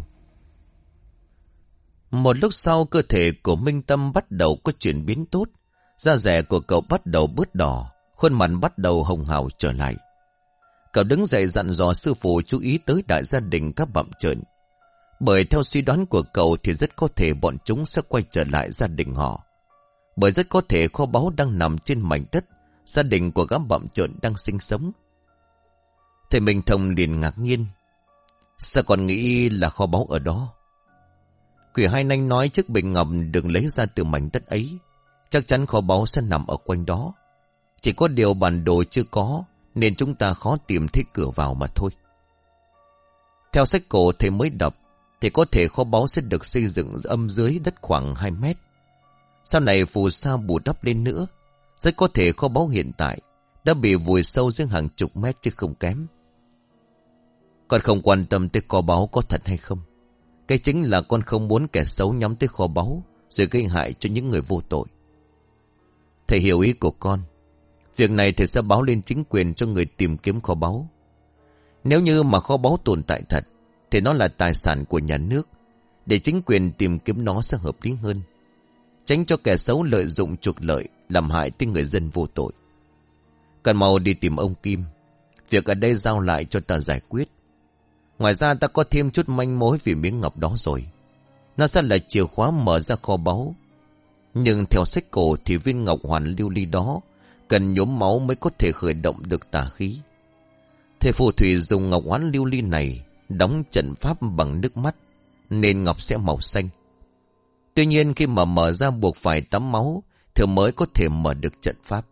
Một lúc sau, cơ thể của Minh Tâm bắt đầu có chuyển biến tốt. Da dẻ của cậu bắt đầu bớt đỏ, khuôn mặt bắt đầu hồng hào trở lại. Cậu đứng dậy dặn dò sư phụ chú ý tới đại gia đình các bặm trợn. Bởi theo suy đoán của cậu thì rất có thể bọn chúng sẽ quay trở lại gia đình họ. Bởi rất có thể kho báu đang nằm trên mảnh đất gia đình của gã bặm trợn đang sinh sống. Thầy Minh Thông liền ngạc nhiên: sao còn nghĩ là kho báu ở đó? Quỷ Hai Nanh nói chiếc bình ngọc được lấy ra từ mảnh đất ấy, chắc chắn kho báu sẽ nằm ở quanh đó. Chỉ có điều bản đồ chưa có, nên chúng ta khó tìm thấy cửa vào mà thôi. Theo sách cổ thầy mới đọc, thì có thể kho báu sẽ được xây dựng âm dưới đất khoảng hai mét. Sau này phù sa bù đắp lên nữa, rất có thể kho báu hiện tại đã bị vùi sâu dưới hàng chục mét chứ không kém. Con không quan tâm tới kho báu có thật hay không. Cái chính là con không muốn kẻ xấu nhắm tới kho báu rồi gây hại cho những người vô tội. Thầy hiểu ý của con. Việc này thầy sẽ báo lên chính quyền cho người tìm kiếm kho báu. Nếu như mà kho báu tồn tại thật thì nó là tài sản của nhà nước. Để chính quyền tìm kiếm nó sẽ hợp lý hơn, tránh cho kẻ xấu lợi dụng trục lợi, làm hại tới người dân vô tội. Cần mau đi tìm ông Kim. Việc ở đây giao lại cho ta giải quyết. Ngoài ra ta có thêm chút manh mối về miếng ngọc đó rồi. Nó sẽ là chìa khóa mở ra kho báu. Nhưng theo sách cổ thì viên ngọc hoàn lưu ly đó cần nhuốm máu mới có thể khởi động được tà khí. Thầy phù thủy dùng ngọc hoán lưu ly này đóng trận pháp bằng nước mắt, nên ngọc sẽ màu xanh. Tuy nhiên khi mà mở ra buộc phải tắm máu thì mới có thể mở được trận pháp.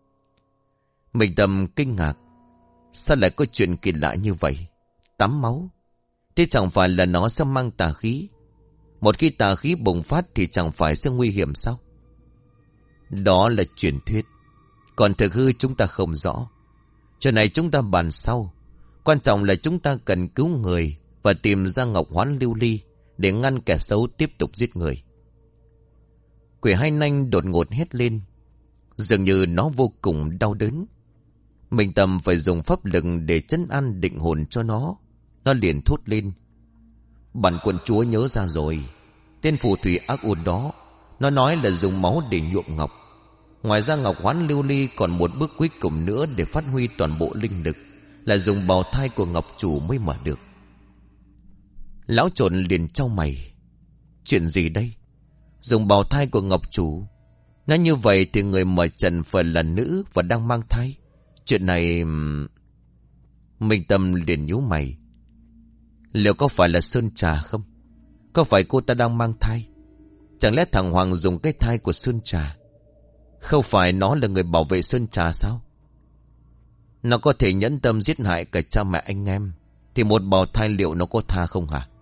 Minh Tâm kinh ngạc: sao lại có chuyện kỳ lạ như vậy? Tắm máu? Thế chẳng phải là nó sẽ mang tà khí? Một khi tà khí bùng phát thì chẳng phải sẽ nguy hiểm sao? Đó là truyền thuyết, còn thực hư chúng ta không rõ. Chuyện này chúng ta bàn sau. Quan trọng là chúng ta cần cứu người và tìm ra ngọc hoán lưu ly để ngăn kẻ xấu tiếp tục giết người. Quỷ Hai Nanh đột ngột hét lên, dường như nó vô cùng đau đớn. Minh Tâm phải dùng pháp lực để trấn an định hồn cho nó. Nó liền thốt lên: bản quận chúa nhớ ra rồi. Tên phù thủy ác ôn đó, nó nói là dùng máu để nhuộm ngọc. Ngoài ra ngọc hoán lưu ly còn một bước cuối cùng nữa để phát huy toàn bộ linh lực, là dùng bào thai của ngọc chủ mới mở được. Lão Trộn liền chau mày: chuyện gì đây? Dùng bào thai của ngọc chủ? Nói như vậy thì người mở trần phải là nữ và đang mang thai. Chuyện này... Minh Tâm liền nhíu mày: liệu có phải là Sơn Trà không? Có phải cô ta đang mang thai? Chẳng lẽ thằng Hoàng dùng cái thai của Sơn Trà? Không phải nó là người bảo vệ Sơn Trà sao? Nó có thể nhẫn tâm giết hại cả cha mẹ anh em. thì một bào thai liệu nó có tha không hả?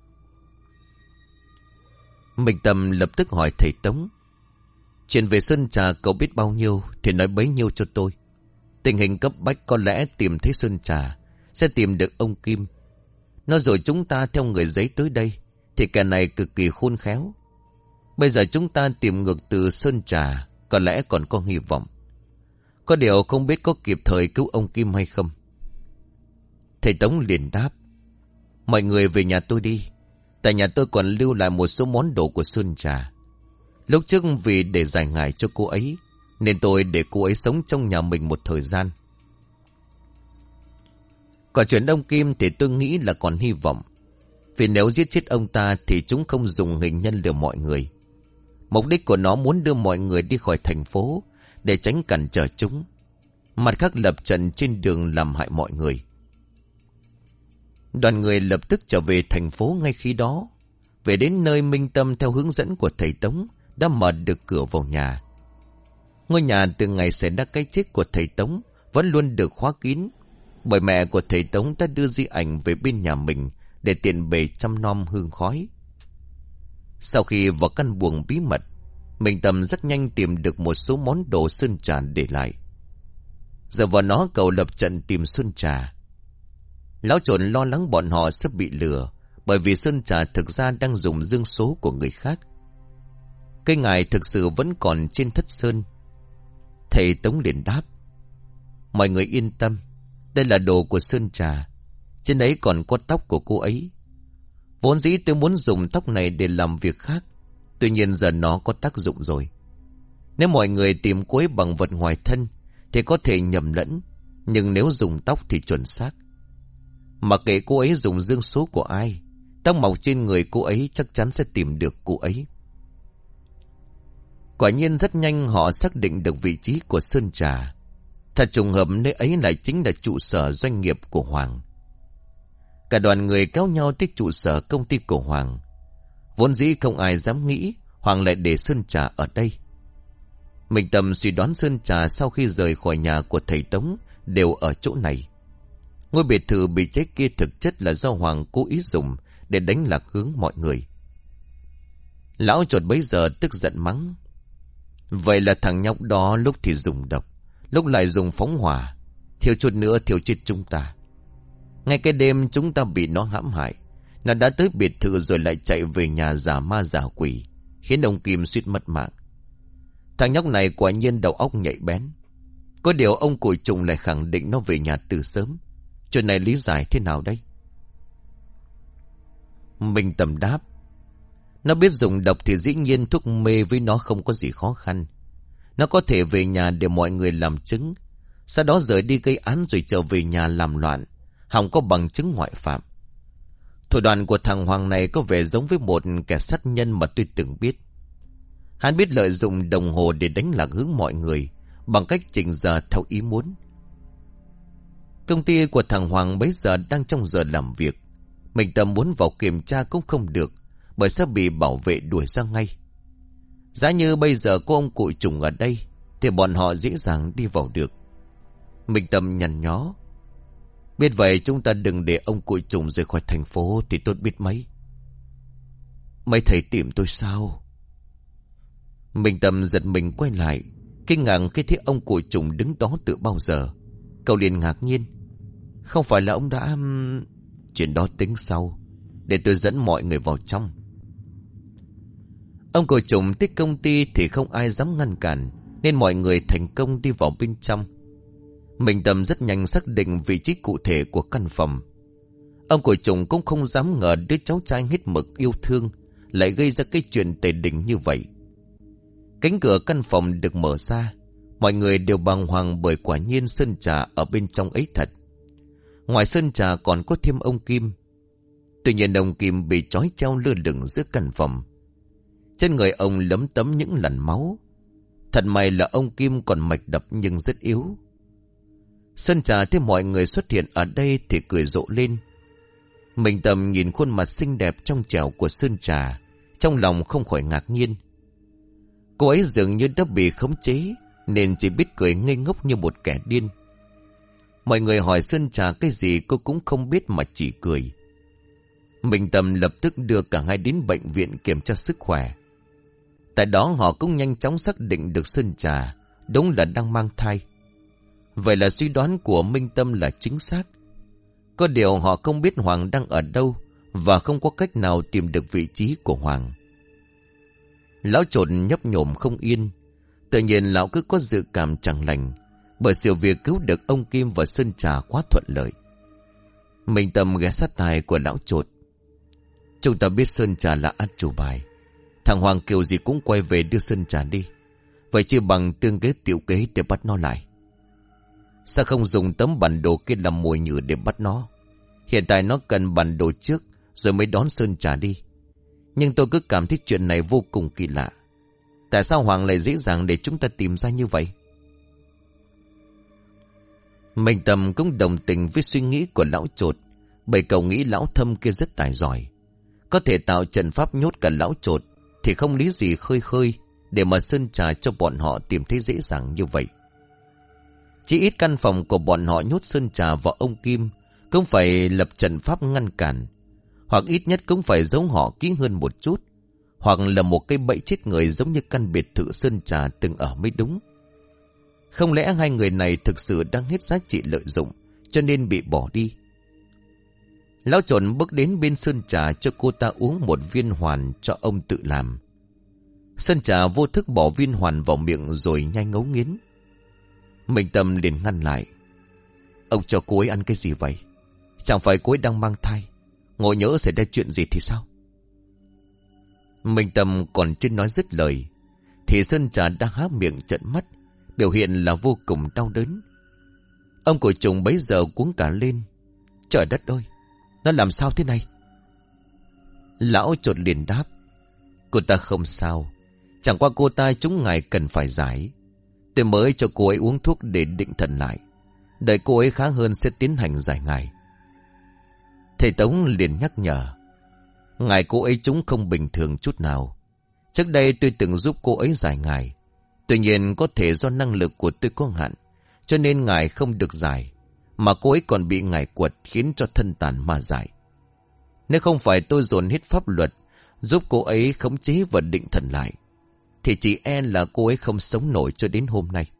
Minh Tâm lập tức hỏi thầy Tống. Chuyện về Sơn Trà cậu biết bao nhiêu thì nói bấy nhiêu cho tôi. Tình hình cấp bách có lẽ tìm thấy Sơn Trà sẽ tìm được ông Kim. Nó rồi chúng ta theo người giấy tới đây thì kẻ này cực kỳ khôn khéo. Bây giờ chúng ta tìm ngược từ Sơn Trà có lẽ còn có hy vọng. Có điều không biết có kịp thời cứu ông Kim hay không. Thầy Tống liền đáp. Mọi người về nhà tôi đi. Tại nhà tôi còn lưu lại một số món đồ của Sơn Trà. Lúc trước vì để giải ngại cho cô ấy nên tôi để cô ấy sống trong nhà mình một thời gian. Còn chuyện ông Kim thì tôi nghĩ là còn hy vọng. Vì nếu giết chết ông ta thì chúng không dùng hình nhân lừa mọi người. Mục đích của nó muốn đưa mọi người đi khỏi thành phố để tránh cản trở chúng. Mặt khác lập trận trên đường làm hại mọi người. Đoàn người lập tức trở về thành phố ngay khi đó. Về đến nơi, Minh Tâm theo hướng dẫn của thầy Tống đã mở được cửa vào nhà. Ngôi nhà từ ngày xảy ra cái chết của thầy Tống vẫn luôn được khóa kín, bởi mẹ của thầy Tống đã đưa di ảnh về bên nhà mình để tiện bề chăm nom hương khói. Sau khi vào căn buồng bí mật, Minh Tâm rất nhanh tìm được một số món đồ Sơn Trà để lại. Giờ vào nó cậu lập trận tìm Sơn Trà. Lão Trộn lo lắng bọn họ sẽ bị lừa, bởi vì Sơn Trà thực ra đang dùng dương số của người khác. Cây ngải thực sự vẫn còn trên thất sơn. Thầy Tống liền đáp. Mọi người yên tâm, đây là đồ của Sơn Trà. Trên ấy còn có tóc của cô ấy. Vốn dĩ tôi muốn dùng tóc này để làm việc khác, tuy nhiên giờ nó có tác dụng rồi. Nếu mọi người tìm cô ấy bằng vật ngoài thân thì có thể nhầm lẫn, nhưng nếu dùng tóc thì chuẩn xác. Mặc kệ cô ấy dùng dương số của ai, tóc mọc trên người cô ấy chắc chắn sẽ tìm được cô ấy. Quả nhiên rất nhanh họ xác định được vị trí của Sơn Trà. Thật trùng hợp nơi ấy lại chính là trụ sở doanh nghiệp của Hoàng. Cả đoàn người kéo nhau tới trụ sở công ty của Hoàng. Vốn dĩ không ai dám nghĩ Hoàng lại để Sơn Trà ở đây. Minh Tâm suy đoán Sơn Trà sau khi rời khỏi nhà của thầy Tống đều ở chỗ này. Ngôi biệt thự bị cháy kia thực chất là do Hoàng cố ý dùng để đánh lạc hướng mọi người. Lão Trột bấy giờ tức giận mắng. Vậy là thằng nhóc đó lúc thì dùng độc, lúc lại dùng phóng hỏa, thiếu chút nữa thiếu chết chúng ta. Ngay cái đêm chúng ta bị nó hãm hại, nó đã tới biệt thự rồi lại chạy về nhà giả ma giả quỷ, khiến ông Kim suýt mất mạng. Thằng nhóc này quả nhiên đầu óc nhạy bén. Có điều ông Cùi Trùng lại khẳng định nó về nhà từ sớm. Chuyện này lý giải thế nào đây? Minh Tâm đáp. Nó biết dùng độc thì dĩ nhiên thuốc mê với nó không có gì khó khăn. Nó có thể về nhà để mọi người làm chứng, sau đó rời đi gây án rồi trở về nhà làm loạn, hòng có bằng chứng ngoại phạm. Thủ đoạn của thằng Hoàng này có vẻ giống với một kẻ sát nhân mà tôi từng biết. Hắn biết lợi dụng đồng hồ để đánh lạc hướng mọi người bằng cách chỉnh giờ theo ý muốn. Công ty của thằng Hoàng bấy giờ đang trong giờ làm việc. Mình Tâm muốn vào kiểm tra cũng không được, bởi sẽ bị bảo vệ đuổi ra ngay. Giá như bây giờ có ông Cụi Trùng ở đây thì bọn họ dễ dàng đi vào được. Mình Tâm nhăn nhó. Biết vậy chúng ta đừng để ông Cụi Trùng rời khỏi thành phố thì tốt biết mấy. Mấy thầy tìm tôi sao? Mình Tâm giật mình quay lại, kinh ngạc khi thấy ông Cụi Trùng đứng đó từ bao giờ. Cậu liền ngạc nhiên. Không phải là ông đã... Chuyện đó tính sau, để tôi dẫn mọi người vào trong. Ông Cụi Trùng tới công ty thì không ai dám ngăn cản, nên mọi người thành công đi vào bên trong. Mình Tâm rất nhanh xác định vị trí cụ thể của căn phòng. Ông Cụi Trùng cũng không dám ngờ đứa cháu trai hết mực yêu thương lại gây ra cái chuyện tề đình như vậy. Cánh cửa căn phòng được mở ra, mọi người đều bàng hoàng bởi quả nhiên Sơn Trà ở bên trong ấy thật. Ngoài Sơn Trà còn có thêm ông Kim. Tuy nhiên ông Kim bị trói treo lơ lửng giữa căn phòng. Trên người ông lấm tấm những lằn máu. Thật may là ông Kim còn mạch đập nhưng rất yếu. Sơn Trà thấy mọi người xuất hiện ở đây thì cười rộ lên. Mình Tâm nhìn khuôn mặt xinh đẹp trong trẻo của Sơn Trà, trong lòng không khỏi ngạc nhiên. Cô ấy dường như đã bị khống chế nên chỉ biết cười ngây ngốc như một kẻ điên. Mọi người hỏi Sơn Trà cái gì cô cũng không biết mà chỉ cười. Minh Tâm lập tức đưa cả hai đến bệnh viện kiểm tra sức khỏe. Tại đó họ cũng nhanh chóng xác định được Sơn Trà đúng là đang mang thai. Vậy là suy đoán của Minh Tâm là chính xác. Có điều họ không biết Hoàng đang ở đâu và không có cách nào tìm được vị trí của Hoàng. Lão Chột nhấp nhổm không yên. Tự nhiên lão cứ có dự cảm chẳng lành, bởi sự việc cứu được ông Kim và Sơn Trà quá thuận lợi. Minh Tâm ghé sát tai của lão Chột. Chúng ta biết Sơn Trà là át chủ bài. Thằng Hoàng kiểu gì cũng quay về đưa Sơn Trà đi. Vậy chỉ bằng tương kế tiểu kế để bắt nó lại. Sao không dùng tấm bản đồ kia làm mồi nhử để bắt nó? Hiện tại nó cần bản đồ trước rồi mới đón Sơn Trà đi. Nhưng tôi cứ cảm thấy chuyện này vô cùng kỳ lạ. Tại sao Hoàng lại dễ dàng để chúng ta tìm ra như vậy? Minh Tâm cũng đồng tình với suy nghĩ của lão Chột, bởi cậu nghĩ lão Thâm kia rất tài giỏi. Có thể tạo trận pháp nhốt cả lão Chột thì không lý gì khơi khơi để mà Sơn Trà cho bọn họ tìm thấy dễ dàng như vậy. Chỉ ít căn phòng của bọn họ nhốt Sơn Trà và ông Kim cũng phải lập trận pháp ngăn cản, hoặc ít nhất cũng phải giấu họ kỹ hơn một chút, hoặc là một cây bẫy chết người giống như căn biệt thự Sơn Trà từng ở mới đúng. Không lẽ hai người này thực sự đang hết giá trị lợi dụng cho nên bị bỏ đi? Lão Trộn bước đến bên Sơn Trà cho cô ta uống một viên hoàn cho ông tự làm. Sơn Trà vô thức bỏ viên hoàn vào miệng rồi nhai ngấu nghiến. Minh Tâm liền ngăn lại. Ông cho cô ấy ăn cái gì vậy? Chẳng phải cô ấy đang mang thai? Ngồi nhỡ xảy ra chuyện gì thì sao? Minh Tâm còn chưa nói dứt lời thì Sơn Trà đã há miệng trợn mắt, biểu hiện là vô cùng đau đớn. Ông của Trùng bấy giờ cuống cả lên. Trời đất ơi, nó làm sao thế này? Lão Chột liền đáp. Cô ta không sao, chẳng qua cô ta chúng ngài cần phải giải. Tôi mới cho cô ấy uống thuốc để định thần lại. Đợi cô ấy khá hơn sẽ tiến hành giải ngài. Thầy Tống liền nhắc nhở. Ngài cô ấy chúng không bình thường chút nào. Trước đây tôi từng giúp cô ấy giải ngài. Tuy nhiên có thể do năng lực của tôi có hạn, cho nên ngài không được giải, mà cô ấy còn bị ngài quật khiến cho thân tàn ma dại. Nếu không phải tôi dồn hết pháp luật giúp cô ấy khống chế và định thần lại, thì chỉ e là cô ấy không sống nổi cho đến hôm nay.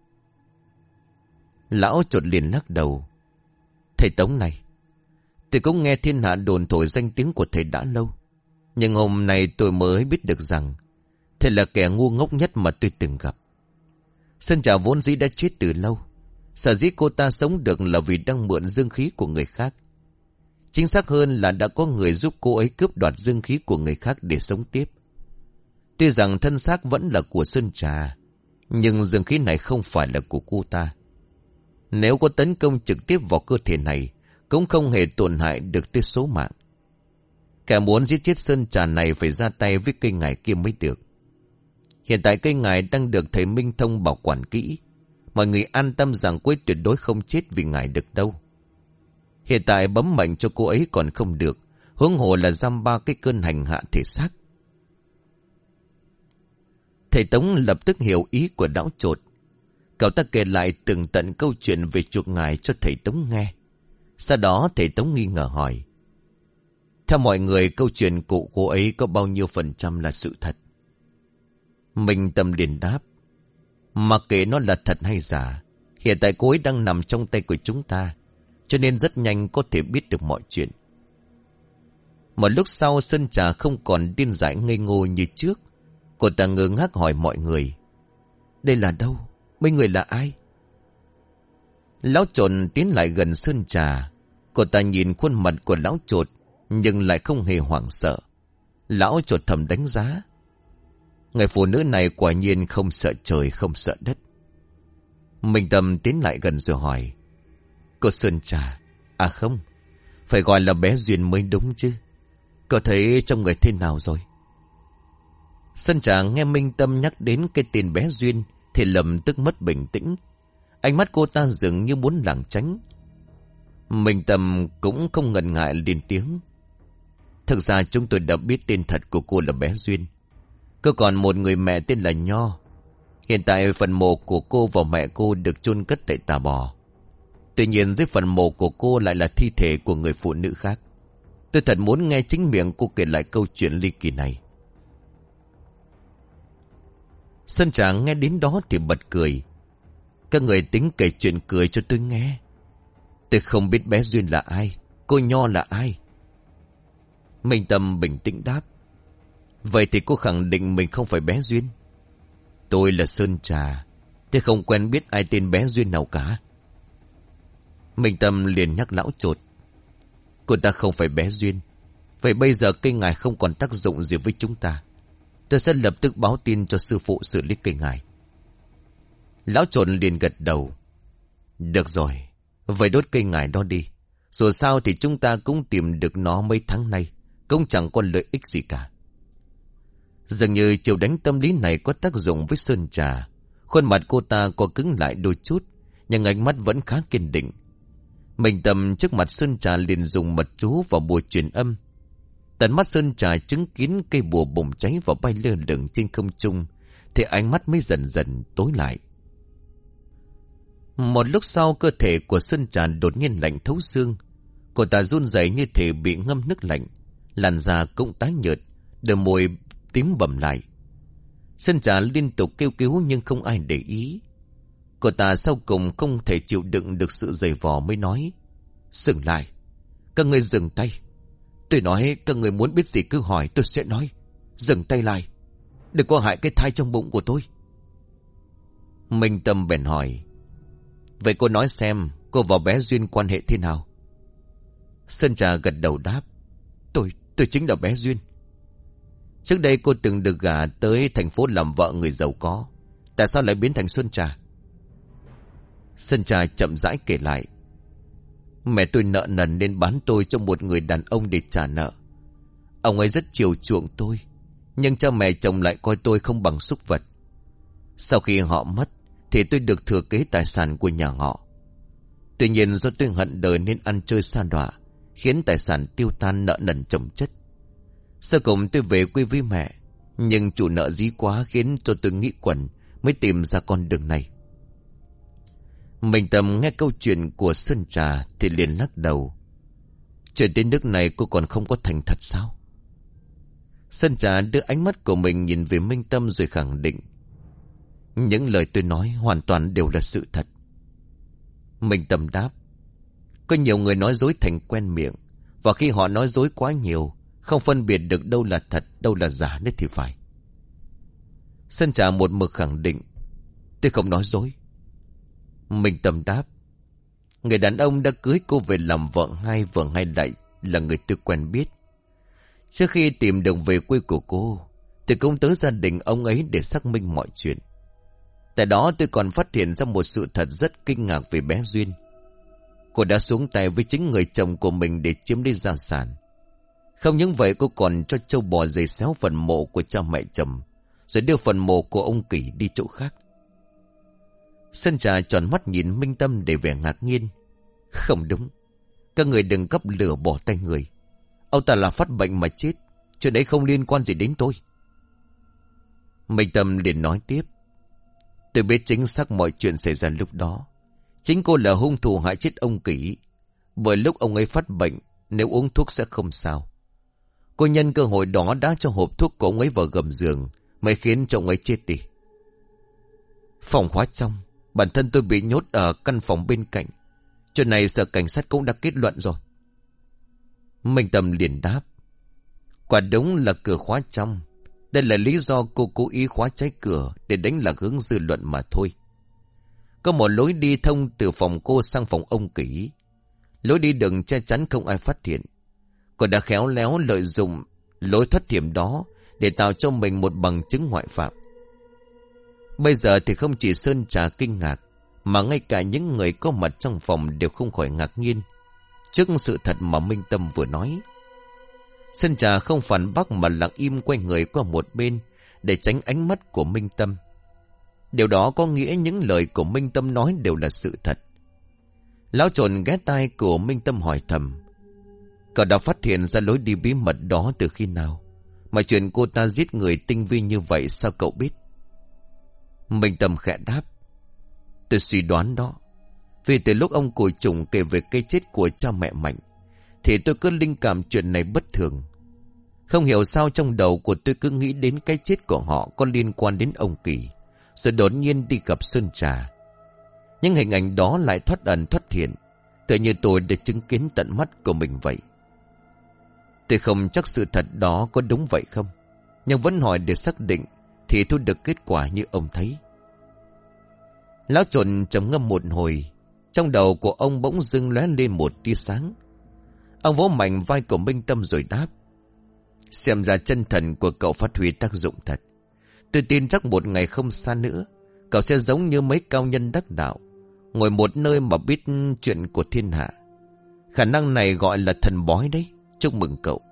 Lão Chột liền lắc đầu. Thầy Tống này, tôi cũng nghe thiên hạ đồn thổi danh tiếng của thầy đã lâu, nhưng hôm nay tôi mới biết được rằng thầy là kẻ ngu ngốc nhất mà tôi từng gặp. Sơn Trà vốn dĩ đã chết từ lâu. Sở dĩ cô ta sống được là vì đang mượn dương khí của người khác. Chính xác hơn là đã có người giúp cô ấy cướp đoạt dương khí của người khác để sống tiếp. Tuy rằng thân xác vẫn là của Sơn Trà, nhưng dương khí này không phải là của cô ta. Nếu có tấn công trực tiếp vào cơ thể này, cũng không hề tổn hại được tới số mạng. Kẻ muốn giết chết Sơn Trà này phải ra tay với cây ngải kia mới được. Hiện tại cây ngải đang được thầy Minh Thông bảo quản kỹ. Mọi người an tâm rằng cô ấy tuyệt đối không chết vì ngải được đâu. Hiện tại bấm mệnh cho cô ấy còn không được, huống hồ là giam ba cái cơn hành hạ thể xác. Thầy Tống lập tức hiểu ý của lão Chột. Cậu ta kể lại từng tận câu chuyện về chuộc ngải cho thầy Tống nghe. Sau đó thầy Tống nghi ngờ hỏi. Theo mọi người, câu chuyện của cô ấy có bao nhiêu phần trăm là sự thật? Minh Tâm liền đáp. Mặc kệ nó là thật hay giả, hiện tại cô ấy đang nằm trong tay của chúng ta, cho nên rất nhanh có thể biết được mọi chuyện. Một lúc sau, Sơn Trà không còn điên dại ngây ngô như trước. Cô ta ngơ ngác hỏi mọi người. Đây là đâu? Mấy người là ai? Lão Chột tiến lại gần Sơn Trà. Cô ta nhìn khuôn mặt của lão Chột nhưng lại không hề hoảng sợ. Lão Chột thầm đánh giá. Người phụ nữ này quả nhiên không sợ trời không sợ đất. Minh Tâm tiến lại gần rồi hỏi. Cô Sơn Trà. À không, phải gọi là bé Duyên mới đúng chứ. Cô thấy trong người thế nào rồi? Sơn Trà nghe Minh Tâm nhắc đến cái tên bé Duyên thì lập tức mất bình tĩnh. Ánh mắt cô ta dường như muốn lảng tránh. Minh Tâm cũng không ngần ngại lên tiếng. Thực ra chúng tôi đã biết tên thật của cô là bé Duyên. Cô còn một người mẹ tên là Nho. Hiện tại phần mộ của cô và mẹ cô được chôn cất tại Tà Bò. Tuy nhiên dưới phần mộ của cô lại là thi thể của người phụ nữ khác. Tôi thật muốn nghe chính miệng cô kể lại câu chuyện ly kỳ này. Sơn Trà nghe đến đó thì bật cười. Các người tính kể chuyện cười cho tôi nghe. Tôi không biết bé Duyên là ai, cô Nho là ai. Minh Tâm bình tĩnh đáp. Vậy thì cô khẳng định mình không phải bé Duyên. Tôi là Sơn Trà, tôi không quen biết ai tên bé Duyên nào cả. Minh Tâm liền nhắc lão chột. Cô ta không phải bé Duyên. Vậy bây giờ cây ngải không còn tác dụng gì với chúng ta. Tôi sẽ lập tức báo tin cho sư phụ xử lý cây ngải. Lão chột liền gật đầu. Được rồi, vậy đốt cây ngải đó đi. Dù sao thì chúng ta cũng tìm được nó mấy tháng nay, cũng chẳng có lợi ích gì cả. Dường như chiều đánh tâm lý này có tác dụng với Sơn Trà. Khuôn mặt cô ta có cứng lại đôi chút, nhưng ánh mắt vẫn khá kiên định. Minh Tâm trước mặt Sơn Trà liền dùng mật chú và bùa truyền âm. Tận mắt Sơn Trà chứng kiến cây bùa bùng cháy và bay lơ lửng trên không trung, thì ánh mắt mới dần dần tối lại. Một lúc sau cơ thể của Sơn Trà đột nhiên lạnh thấu xương. Cô ta run rẩy như thể bị ngâm nước lạnh, làn da cũng tái nhợt, đôi môi tím bầm lại. Sơn Trà liên tục kêu cứu nhưng không ai để ý. Cô ta sau cùng không thể chịu đựng được sự giày vò mới nói. Dừng lại. Các người dừng tay. Tôi nói các người muốn biết gì cứ hỏi tôi sẽ nói. Dừng tay lại. Đừng có hại cái thai trong bụng của tôi. Minh Tâm bèn hỏi. Vậy cô nói xem cô và bé Duyên quan hệ thế nào? Sơn Trà gật đầu đáp. Tôi, tôi chính là bé Duyên. Trước đây cô từng được gả tới thành phố làm vợ người giàu có. Tại sao lại biến thành Sơn Trà? Sơn Trà chậm rãi kể lại. Mẹ tôi nợ nần nên bán tôi cho một người đàn ông để trả nợ. Ông ấy rất chiều chuộng tôi, nhưng cha mẹ chồng lại coi tôi không bằng súc vật. Sau khi họ mất thì tôi được thừa kế tài sản của nhà họ. Tuy nhiên do tôi hận đời nên ăn chơi sa đọa, khiến tài sản tiêu tan, nợ nần chồng chất. Sau cùng tôi về quê với mẹ, nhưng chủ nợ dí quá khiến cho tôi nghĩ quẩn, mới tìm ra con đường này. Minh Tâm nghe câu chuyện của Sơn Trà thì liền lắc đầu. Chuyện đến nước này cô còn không có thành thật sao? Sơn Trà đưa ánh mắt của mình nhìn về Minh Tâm rồi khẳng định. Những lời tôi nói hoàn toàn đều là sự thật. Minh Tâm đáp. Có nhiều người nói dối thành quen miệng, và khi họ nói dối quá nhiều, không phân biệt được đâu là thật, đâu là giả nữa thì phải. Sơn Trà một mực khẳng định. Tôi không nói dối. Minh Tâm đáp. Người đàn ông đã cưới cô về làm vợ hai vợ hai lại là người tôi quen biết. Trước khi tìm được về quê của cô, tôi cũng tới gia đình ông ấy để xác minh mọi chuyện. Tại đó tôi còn phát hiện ra một sự thật rất kinh ngạc về bé Duyên. Cô đã xuống tay với chính người chồng của mình để chiếm lấy gia sản. Không những vậy cô còn cho trâu bò giày xéo phần mộ của cha mẹ chồng, rồi đưa phần mộ của ông Kỷ đi chỗ khác. Sơn Trà tròn mắt nhìn Minh Tâm để vẻ ngạc nhiên. Không đúng. Các người đừng gấp lửa bỏ tay người. Ông ta là phát bệnh mà chết. Chuyện ấy không liên quan gì đến tôi. Minh Tâm liền nói tiếp. Tôi biết chính xác mọi chuyện xảy ra lúc đó. Chính cô là hung thủ hại chết ông Kỷ. Bởi lúc ông ấy phát bệnh, nếu uống thuốc sẽ không sao. Cô nhân cơ hội đó đã cho hộp thuốc của ông ấy vào gầm giường, mới khiến cho ông ấy chết đi. Phòng khóa trong, bản thân tôi bị nhốt ở căn phòng bên cạnh. Chuyện này sở cảnh sát cũng đã kết luận rồi. Minh Tâm liền đáp. Quả đúng là cửa khóa trong. Đây là lý do cô cố ý khóa trái cửa để đánh lạc hướng dư luận mà thôi. Có một lối đi thông từ phòng cô sang phòng ông Kỷ. Lối đi đừng che chắn không ai phát hiện. Cô đã khéo léo lợi dụng lối thoát hiểm đó để tạo cho mình một bằng chứng ngoại phạm. Bây giờ thì không chỉ Sơn Trà kinh ngạc, mà ngay cả những người có mặt trong phòng đều không khỏi ngạc nhiên trước sự thật mà Minh Tâm vừa nói. Sơn Trà không phản bác mà lặng im quay người qua một bên để tránh ánh mắt của Minh Tâm. Điều đó có nghĩa những lời của Minh Tâm nói đều là sự thật. Lão trồn ghé tai của Minh Tâm hỏi thầm. Cậu đã phát hiện ra lối đi bí mật đó từ khi nào? Mà chuyện cô ta giết người tinh vi như vậy sao cậu biết? Minh Tâm khẽ đáp. Tôi suy đoán đó. Vì từ lúc ông cụ Trùng kể về cái chết của cha mẹ Mạnh thì tôi cứ linh cảm chuyện này bất thường. Không hiểu sao trong đầu của tôi cứ nghĩ đến cái chết của họ có liên quan đến ông Kỳ. Rồi đột nhiên đi gặp Sơn Trà. Những hình ảnh đó lại thoát ẩn thoát hiện, tự như tôi đã chứng kiến tận mắt của mình vậy. Tôi không chắc sự thật đó có đúng vậy không, nhưng vẫn hỏi để xác định thì thu được kết quả như ông thấy. Lão Trộn trầm ngâm một hồi. Trong đầu của ông bỗng dưng lóe lên một tia sáng. Ông vỗ mạnh vai của Minh Tâm rồi đáp: xem ra chân thần của cậu phát huy tác dụng thật. Tôi tin chắc một ngày không xa nữa cậu sẽ giống như mấy cao nhân đắc đạo, ngồi một nơi mà biết chuyện của thiên hạ. Khả năng này gọi là thần bói đấy. Chúc mừng cậu.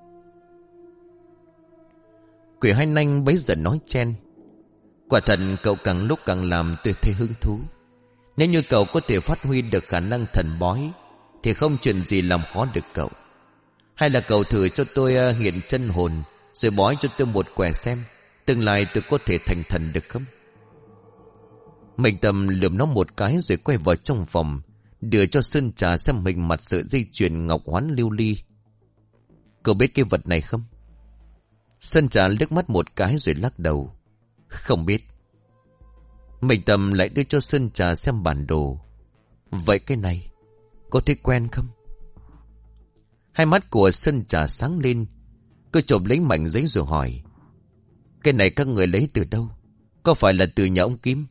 Quỷ Hai Nanh bấy giờ nói chen: quả thật cậu càng lúc càng làm tôi thấy hứng thú. Nếu như cậu có thể phát huy được khả năng thần bói thì không chuyện gì làm khó được cậu. Hay là cậu thử cho tôi hiện chân hồn, rồi bói cho tôi một quẻ xem tương lai tôi có thể thành thần được không? Minh Tâm lườm nó một cái rồi quay vào trong phòng, đưa cho Sơn Trà xem mình mặt sợi dây chuyền ngọc hoán lưu ly. Cậu biết cái vật này không? Sơn Trà liếc mắt một cái rồi lắc đầu: không biết. Minh Tâm lại đưa cho Sơn Trà xem bản đồ. Vậy cái này có thấy quen không? Hai mắt của Sơn Trà sáng lên. Cô chộp lấy mảnh giấy rồi hỏi: cái này các người lấy từ đâu? Có phải là từ nhà ông Kim?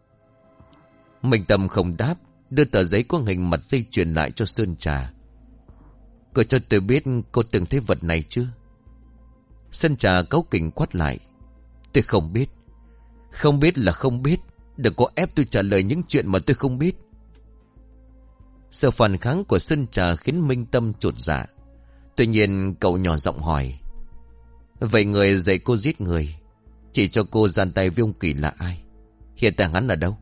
Minh Tâm không đáp, đưa tờ giấy có hình mặt dây chuyền lại cho Sơn Trà. Cô cho tôi biết cô từng thấy vật này chưa? Sơn Trà cáu kỉnh quát lại: tôi không biết. Không biết là không biết. Đừng có ép tôi trả lời những chuyện mà tôi không biết. Sự phản kháng của Sơn Trà khiến Minh Tâm chột dạ. Tuy nhiên cậu nhỏ giọng hỏi: vậy người dạy cô giết người, chỉ cho cô giàn tay với ông Kỳ là ai? Hiện tại hắn ở đâu?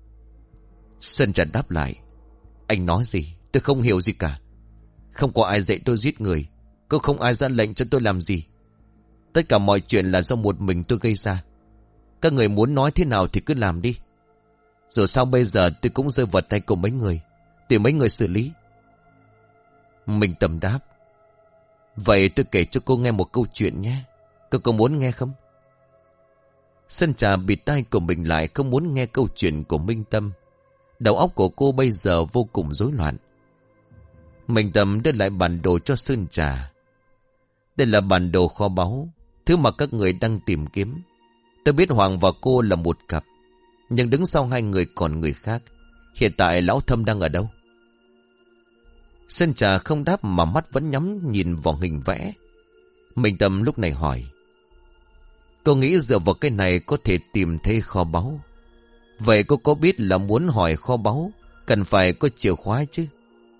Sơn Trà đáp lại: anh nói gì? Tôi không hiểu gì cả. Không có ai dạy tôi giết người. Cũng không ai ra lệnh cho tôi làm gì. Tất cả mọi chuyện là do một mình tôi gây ra. Các người muốn nói thế nào thì cứ làm đi. Rồi sao bây giờ tôi cũng rơi vào tay của mấy người, tìm mấy người xử lý. Minh Tâm đáp: vậy tôi kể cho cô nghe một câu chuyện nhé. Cô có muốn nghe không? Sơn Trà bịt tai của mình lại, không muốn nghe câu chuyện của Minh Tâm. Đầu óc của cô bây giờ vô cùng rối loạn. Minh Tâm đưa lại bản đồ cho Sơn Trà. Đây là bản đồ kho báu, thứ mà các người đang tìm kiếm. Tôi biết Hoàng và cô là một cặp, nhưng đứng sau hai người còn người khác. Hiện tại Lão Thâm đang ở đâu? Sơn Trà không đáp mà mắt vẫn nhắm nhìn vào hình vẽ. Minh Tâm lúc này hỏi: cô nghĩ dựa vào cái này có thể tìm thấy kho báu. Vậy cô có biết là muốn hỏi kho báu cần phải có chìa khóa chứ?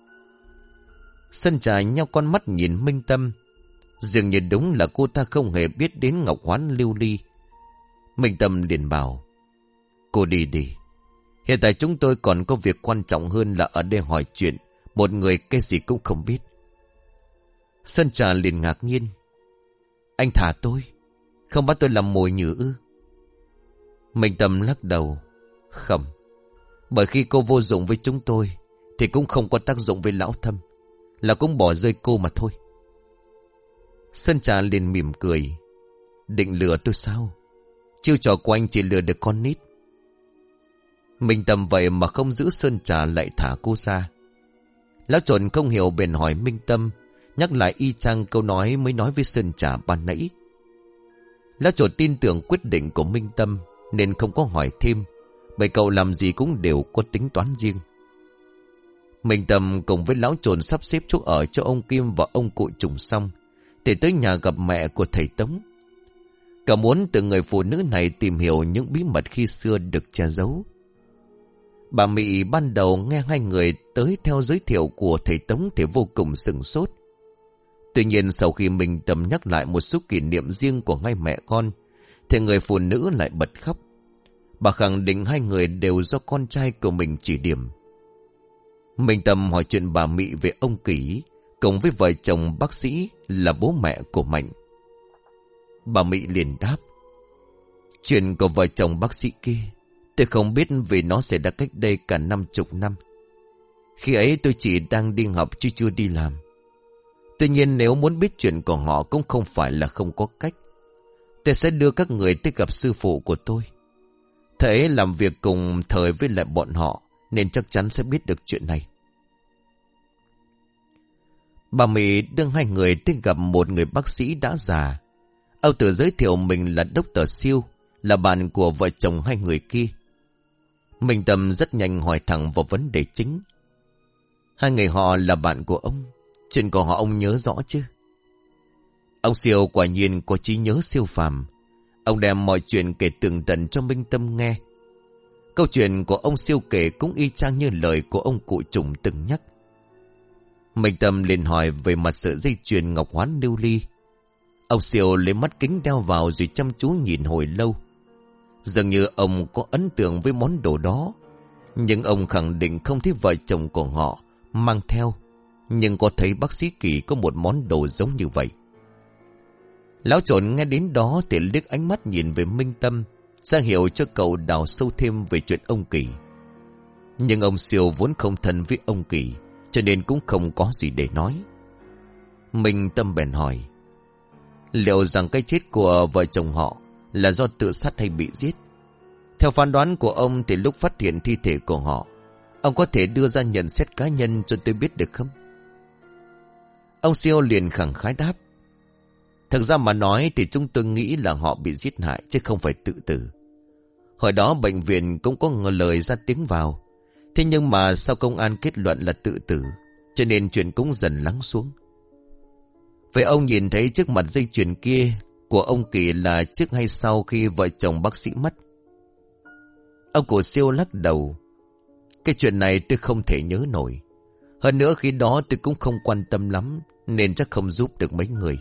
Sơn Trà nheo con mắt nhìn Minh Tâm. Dường như đúng là cô ta không hề biết đến ngọc hoán lưu ly. Minh Tâm liền bảo: cô đi đi. Hiện tại chúng tôi còn có việc quan trọng hơn là ở đây hỏi chuyện một người cái gì cũng không biết. Sơn Trà liền ngạc nhiên: anh thả tôi, không bắt tôi làm mồi nhử ư? Minh Tâm lắc đầu: không. Bởi khi cô vô dụng với chúng tôi thì cũng không có tác dụng với Lão Thâm, là cũng bỏ rơi cô mà thôi. Sơn Trà liền mỉm cười: định lừa tôi sao? Chiêu trò của anh chỉ lừa được con nít. Minh Tâm vậy mà không giữ Sơn Trà lại thả cô ra. Lão Trộn không hiểu bèn hỏi Minh Tâm, nhắc lại y chang câu nói mới nói với Sơn Trà ban nãy. Lão Trộn tin tưởng quyết định của Minh Tâm nên không có hỏi thêm, bởi cậu làm gì cũng đều có tính toán riêng. Minh Tâm cùng với Lão Trộn sắp xếp chỗ ở cho ông Kim và ông cụ Trùng xong thì tới nhà gặp mẹ của thầy Tống. Cậu muốn từ người phụ nữ này tìm hiểu những bí mật khi xưa được che giấu. Bà Mị ban đầu nghe hai người tới theo giới thiệu của thầy Tống thì vô cùng sửng sốt. Tuy nhiên sau khi Minh Tâm nhắc lại một số kỷ niệm riêng của hai mẹ con thì người phụ nữ lại bật khóc. Bà khẳng định hai người đều do con trai của mình chỉ điểm. Minh Tâm hỏi chuyện bà Mị về ông Kỷ cùng với vợ chồng bác sĩ là bố mẹ của Mạnh. Bà Mị liền đáp: chuyện của vợ chồng bác sĩ kia tôi không biết vì nó xảy ra cách đây cả năm chục năm. Khi ấy tôi chỉ đang đi học chứ chưa đi làm. Tuy nhiên nếu muốn biết chuyện của họ cũng không phải là không có cách. Tôi sẽ đưa các người tới gặp sư phụ của tôi. Thầy ấy làm việc cùng thời với lại bọn họ, nên chắc chắn sẽ biết được chuyện này. Bà Mỹ đưa hai người tới gặp một người bác sĩ đã già. Ông tự giới thiệu mình là Doctor Siêu, là bạn của vợ chồng hai người kia. Minh Tâm rất nhanh hỏi thẳng vào vấn đề chính. Hai người họ là bạn của ông. Chuyện của họ ông nhớ rõ chứ? Ông Siêu quả nhiên có trí nhớ siêu phàm. Ông đem mọi chuyện kể tường tận cho Minh Tâm nghe. Câu chuyện của ông Siêu kể cũng y chang như lời của ông cụ Trùng từng nhắc. Minh Tâm liền hỏi về mặt sợi dây chuyền ngọc hoán lưu ly. Ông Siêu lấy mắt kính đeo vào rồi chăm chú nhìn hồi lâu. Dường như ông có ấn tượng với món đồ đó. Nhưng ông khẳng định không thấy vợ chồng của họ mang theo. Nhưng có thấy bác sĩ Kỳ có một món đồ giống như vậy. Lão Trộn nghe đến đó thì liếc ánh mắt nhìn về Minh Tâm, ra hiệu cho cậu đào sâu thêm về chuyện ông Kỳ. Nhưng ông Siêu vốn không thân với ông Kỳ, cho nên cũng không có gì để nói. Minh Tâm bèn hỏi, liệu rằng cái chết của vợ chồng họ là do tự sát hay bị giết? Theo phán đoán của ông thì lúc phát hiện thi thể của họ, ông có thể đưa ra nhận xét cá nhân cho tôi biết được không? Ông Siêu liền khẳng khái đáp, thực ra mà nói thì chúng tôi nghĩ là họ bị giết hại chứ không phải tự tử. Hồi đó bệnh viện cũng có ngờ lời ra tiếng vào. Thế nhưng mà sau công an kết luận là tự tử, cho nên chuyện cũng dần lắng xuống. Vậy ông nhìn thấy chiếc mặt dây chuyền kia của ông Kỳ là trước hay sau khi vợ chồng bác sĩ mất? Ông cụ Siêu lắc đầu. Cái chuyện này tôi không thể nhớ nổi. Hơn nữa khi đó tôi cũng không quan tâm lắm, nên chắc không giúp được mấy người.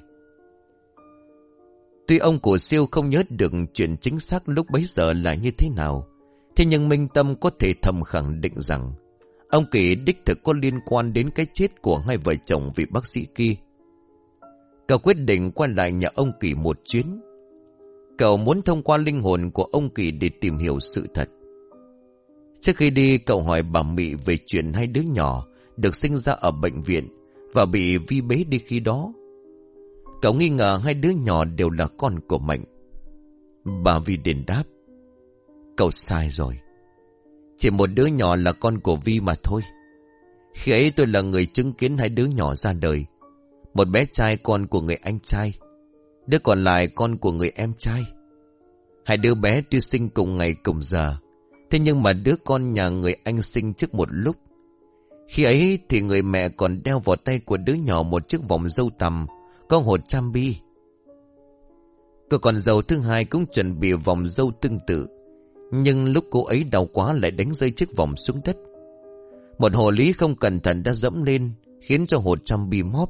Tuy ông cụ Siêu không nhớ được chuyện chính xác lúc bấy giờ là như thế nào, thế nhưng Minh Tâm có thể thầm khẳng định rằng ông Kỳ đích thực có liên quan đến cái chết của hai vợ chồng vị bác sĩ kia. Cậu quyết định quay lại nhà ông Kỳ một chuyến. Cậu muốn thông qua linh hồn của ông Kỳ để tìm hiểu sự thật. Trước khi đi, cậu hỏi bà Mị về chuyện hai đứa nhỏ được sinh ra ở bệnh viện và bị vi bế đi khi đó. Cậu nghi ngờ hai đứa nhỏ đều là con của Mạnh. Bà Vi đền đáp, cậu sai rồi. Chỉ một đứa nhỏ là con của Vi mà thôi. Khi ấy tôi là người chứng kiến hai đứa nhỏ ra đời. Một bé trai con của người anh trai, đứa còn lại con của người em trai. Hai đứa bé tuy sinh cùng ngày cùng giờ, thế nhưng mà đứa con nhà người anh sinh trước một lúc. Khi ấy thì người mẹ còn đeo vào tay của đứa nhỏ một chiếc vòng dâu tằm có hột cham bi. Cô con dâu thứ hai cũng chuẩn bị vòng dâu tương tự, nhưng lúc cô ấy đau quá lại đánh rơi chiếc vòng xuống đất. Một hồ lý không cẩn thận đã dẫm lên, khiến cho hột cham bi móp.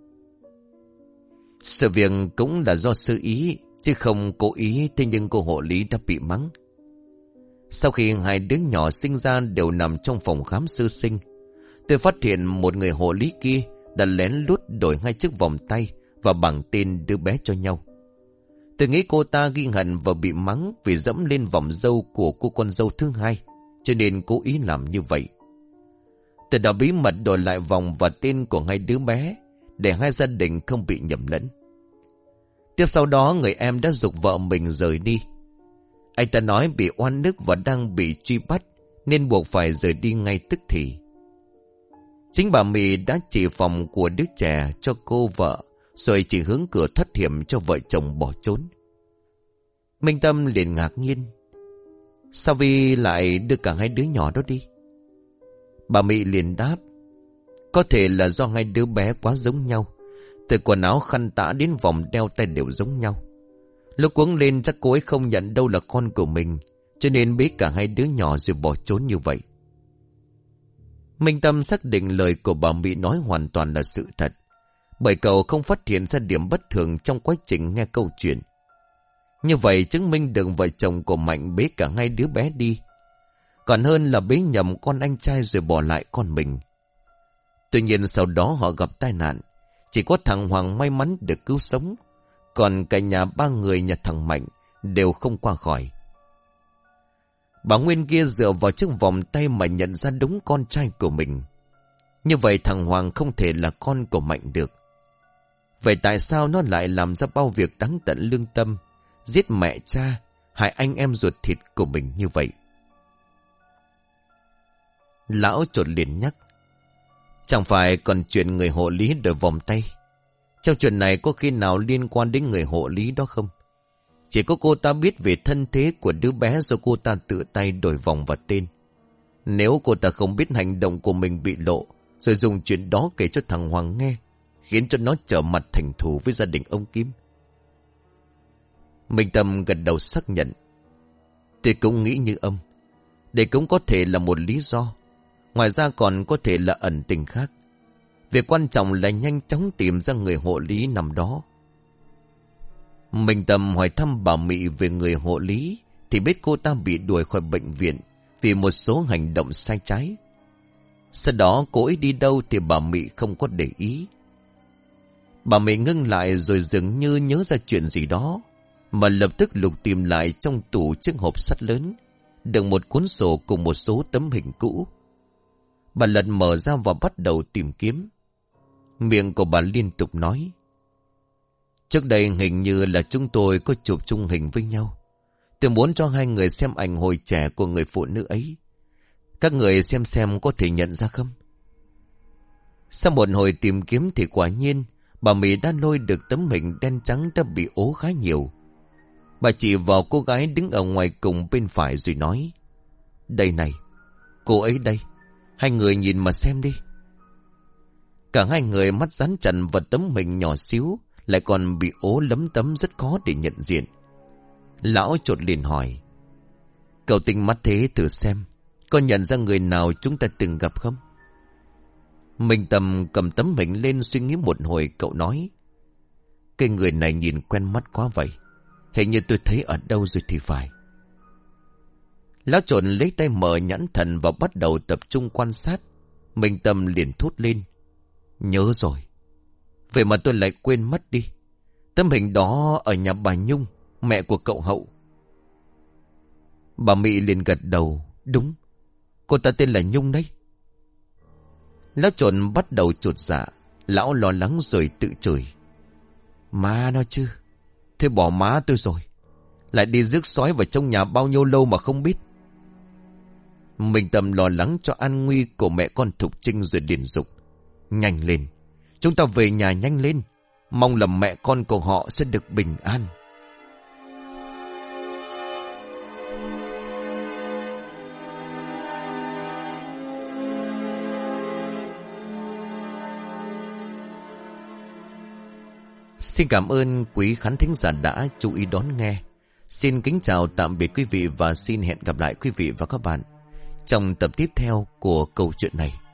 Sự việc cũng là do sơ ý, chứ không cố ý, thế nhưng cô hộ lý đã bị mắng. Sau khi hai đứa nhỏ sinh ra đều nằm trong phòng khám sơ sinh, tôi phát hiện một người hộ lý kia đã lén lút đổi hai chiếc vòng tay và bảng tên đứa bé cho nhau. Tôi nghĩ cô ta ghi hận và bị mắng vì dẫm lên vòng dâu của cô con dâu thứ hai, cho nên cố ý làm như vậy. Tôi đã bí mật đổi lại vòng và tên của hai đứa bé để hai gia đình không bị nhầm lẫn. Tiếp sau đó người em đã giục vợ mình rời đi. Anh ta nói bị oan ức và đang bị truy bắt nên buộc phải rời đi ngay tức thì. Chính bà Mị đã chỉ phòng của đứa trẻ cho cô vợ, rồi chỉ hướng cửa thoát hiểm cho vợ chồng bỏ trốn. Minh Tâm liền ngạc nhiên, sao Vi lại đưa cả hai đứa nhỏ đó đi? Bà Mị liền đáp, có thể là do hai đứa bé quá giống nhau, từ quần áo khăn tã đến vòng đeo tay đều giống nhau. Lúc cuống lên chắc cô ấy không nhận đâu là con của mình, cho nên bế cả hai đứa nhỏ rồi bỏ trốn như vậy. Minh Tâm xác định lời của bà Mị nói hoàn toàn là sự thật, bởi cậu không phát hiện ra điểm bất thường trong quá trình nghe câu chuyện. Như vậy chứng minh được vợ chồng của Mạnh bế cả hai đứa bé đi, còn hơn là bế nhầm con anh trai rồi bỏ lại con mình. Tuy nhiên sau đó họ gặp tai nạn, chỉ có thằng Hoàng may mắn được cứu sống, còn cả nhà ba người nhà thằng Mạnh đều không qua khỏi. Bà Nguyên kia dựa vào chiếc vòng tay mà nhận ra đúng con trai của mình. Như vậy thằng Hoàng không thể là con của Mạnh được. Vậy tại sao nó lại làm ra bao việc đáng tận lương tâm, giết mẹ cha, hại anh em ruột thịt của mình như vậy? Lão chột liền nhắc. Chẳng phải còn chuyện người hộ lý đổi vòng tay. Trong chuyện này có khi nào liên quan đến người hộ lý đó không? Chỉ có cô ta biết về thân thế của đứa bé do cô ta tự tay đổi vòng và tên. Nếu cô ta không biết hành động của mình bị lộ, rồi dùng chuyện đó kể cho thằng Hoàng nghe, khiến cho nó trở mặt thành thù với gia đình ông Kim. Minh Tâm gật đầu xác nhận. Tôi cũng nghĩ như ông. Đây cũng có thể là một lý do. Ngoài ra còn có thể là ẩn tình khác. Việc quan trọng là nhanh chóng tìm ra người hộ lý nằm đó. Minh Tâm hỏi thăm bà Mị về người hộ lý, thì biết cô ta bị đuổi khỏi bệnh viện vì một số hành động sai trái. Sau đó cô ấy đi đâu thì bà Mị không có để ý. Bà Mị ngưng lại rồi dường như nhớ ra chuyện gì đó, mà lập tức lục tìm lại trong tủ chiếc hộp sắt lớn, đựng một cuốn sổ cùng một số tấm hình cũ. Bà lật mở ra và bắt đầu tìm kiếm. Miệng của bà liên tục nói. Trước đây hình như là chúng tôi có chụp chung hình với nhau. Tôi muốn cho hai người xem ảnh hồi trẻ của người phụ nữ ấy. Các người xem xem có thể nhận ra không? Sau một hồi tìm kiếm thì quả nhiên bà Mỹ đã lôi được tấm hình đen trắng đã bị ố khá nhiều. Bà chỉ vào cô gái đứng ở ngoài cùng bên phải rồi nói. Đây này, cô ấy đây. Hai người nhìn mà xem đi. Cả hai người mắt dán chặt vào tấm hình nhỏ xíu, lại còn bị ố lấm tấm rất khó để nhận diện. Lão chột liền hỏi. Cậu tinh mắt thế thử xem, có nhận ra người nào chúng ta từng gặp không? Minh Tâm cầm tấm hình lên suy nghĩ một hồi, cậu nói. Cái người này nhìn quen mắt quá vậy. Hình như tôi thấy ở đâu rồi thì phải. Lão trộn lấy tay mở nhãn thần và bắt đầu tập trung quan sát. Minh Tâm liền thốt lên. Nhớ rồi. Vậy mà tôi lại quên mất đi. Tấm hình đó ở nhà bà Nhung, mẹ của cậu Hậu. Bà Mị liền gật đầu. Đúng, cô ta tên là Nhung đấy. Lão trộn bắt đầu chột dạ. Lão lo lắng rồi tự chửi. Má nó chứ. Thế bỏ má tôi rồi. Lại đi rước sói vào trong nhà bao nhiêu lâu mà không biết. Minh Tâm lo lắng cho an nguy của mẹ con Thục Trinh rồi liền dục. Nhanh lên, chúng ta về nhà nhanh lên. Mong là mẹ con của họ sẽ được bình an. Xin cảm ơn quý khán thính giả đã chú ý đón nghe. Xin kính chào tạm biệt quý vị và xin hẹn gặp lại quý vị và các bạn trong tập tiếp theo của câu chuyện này.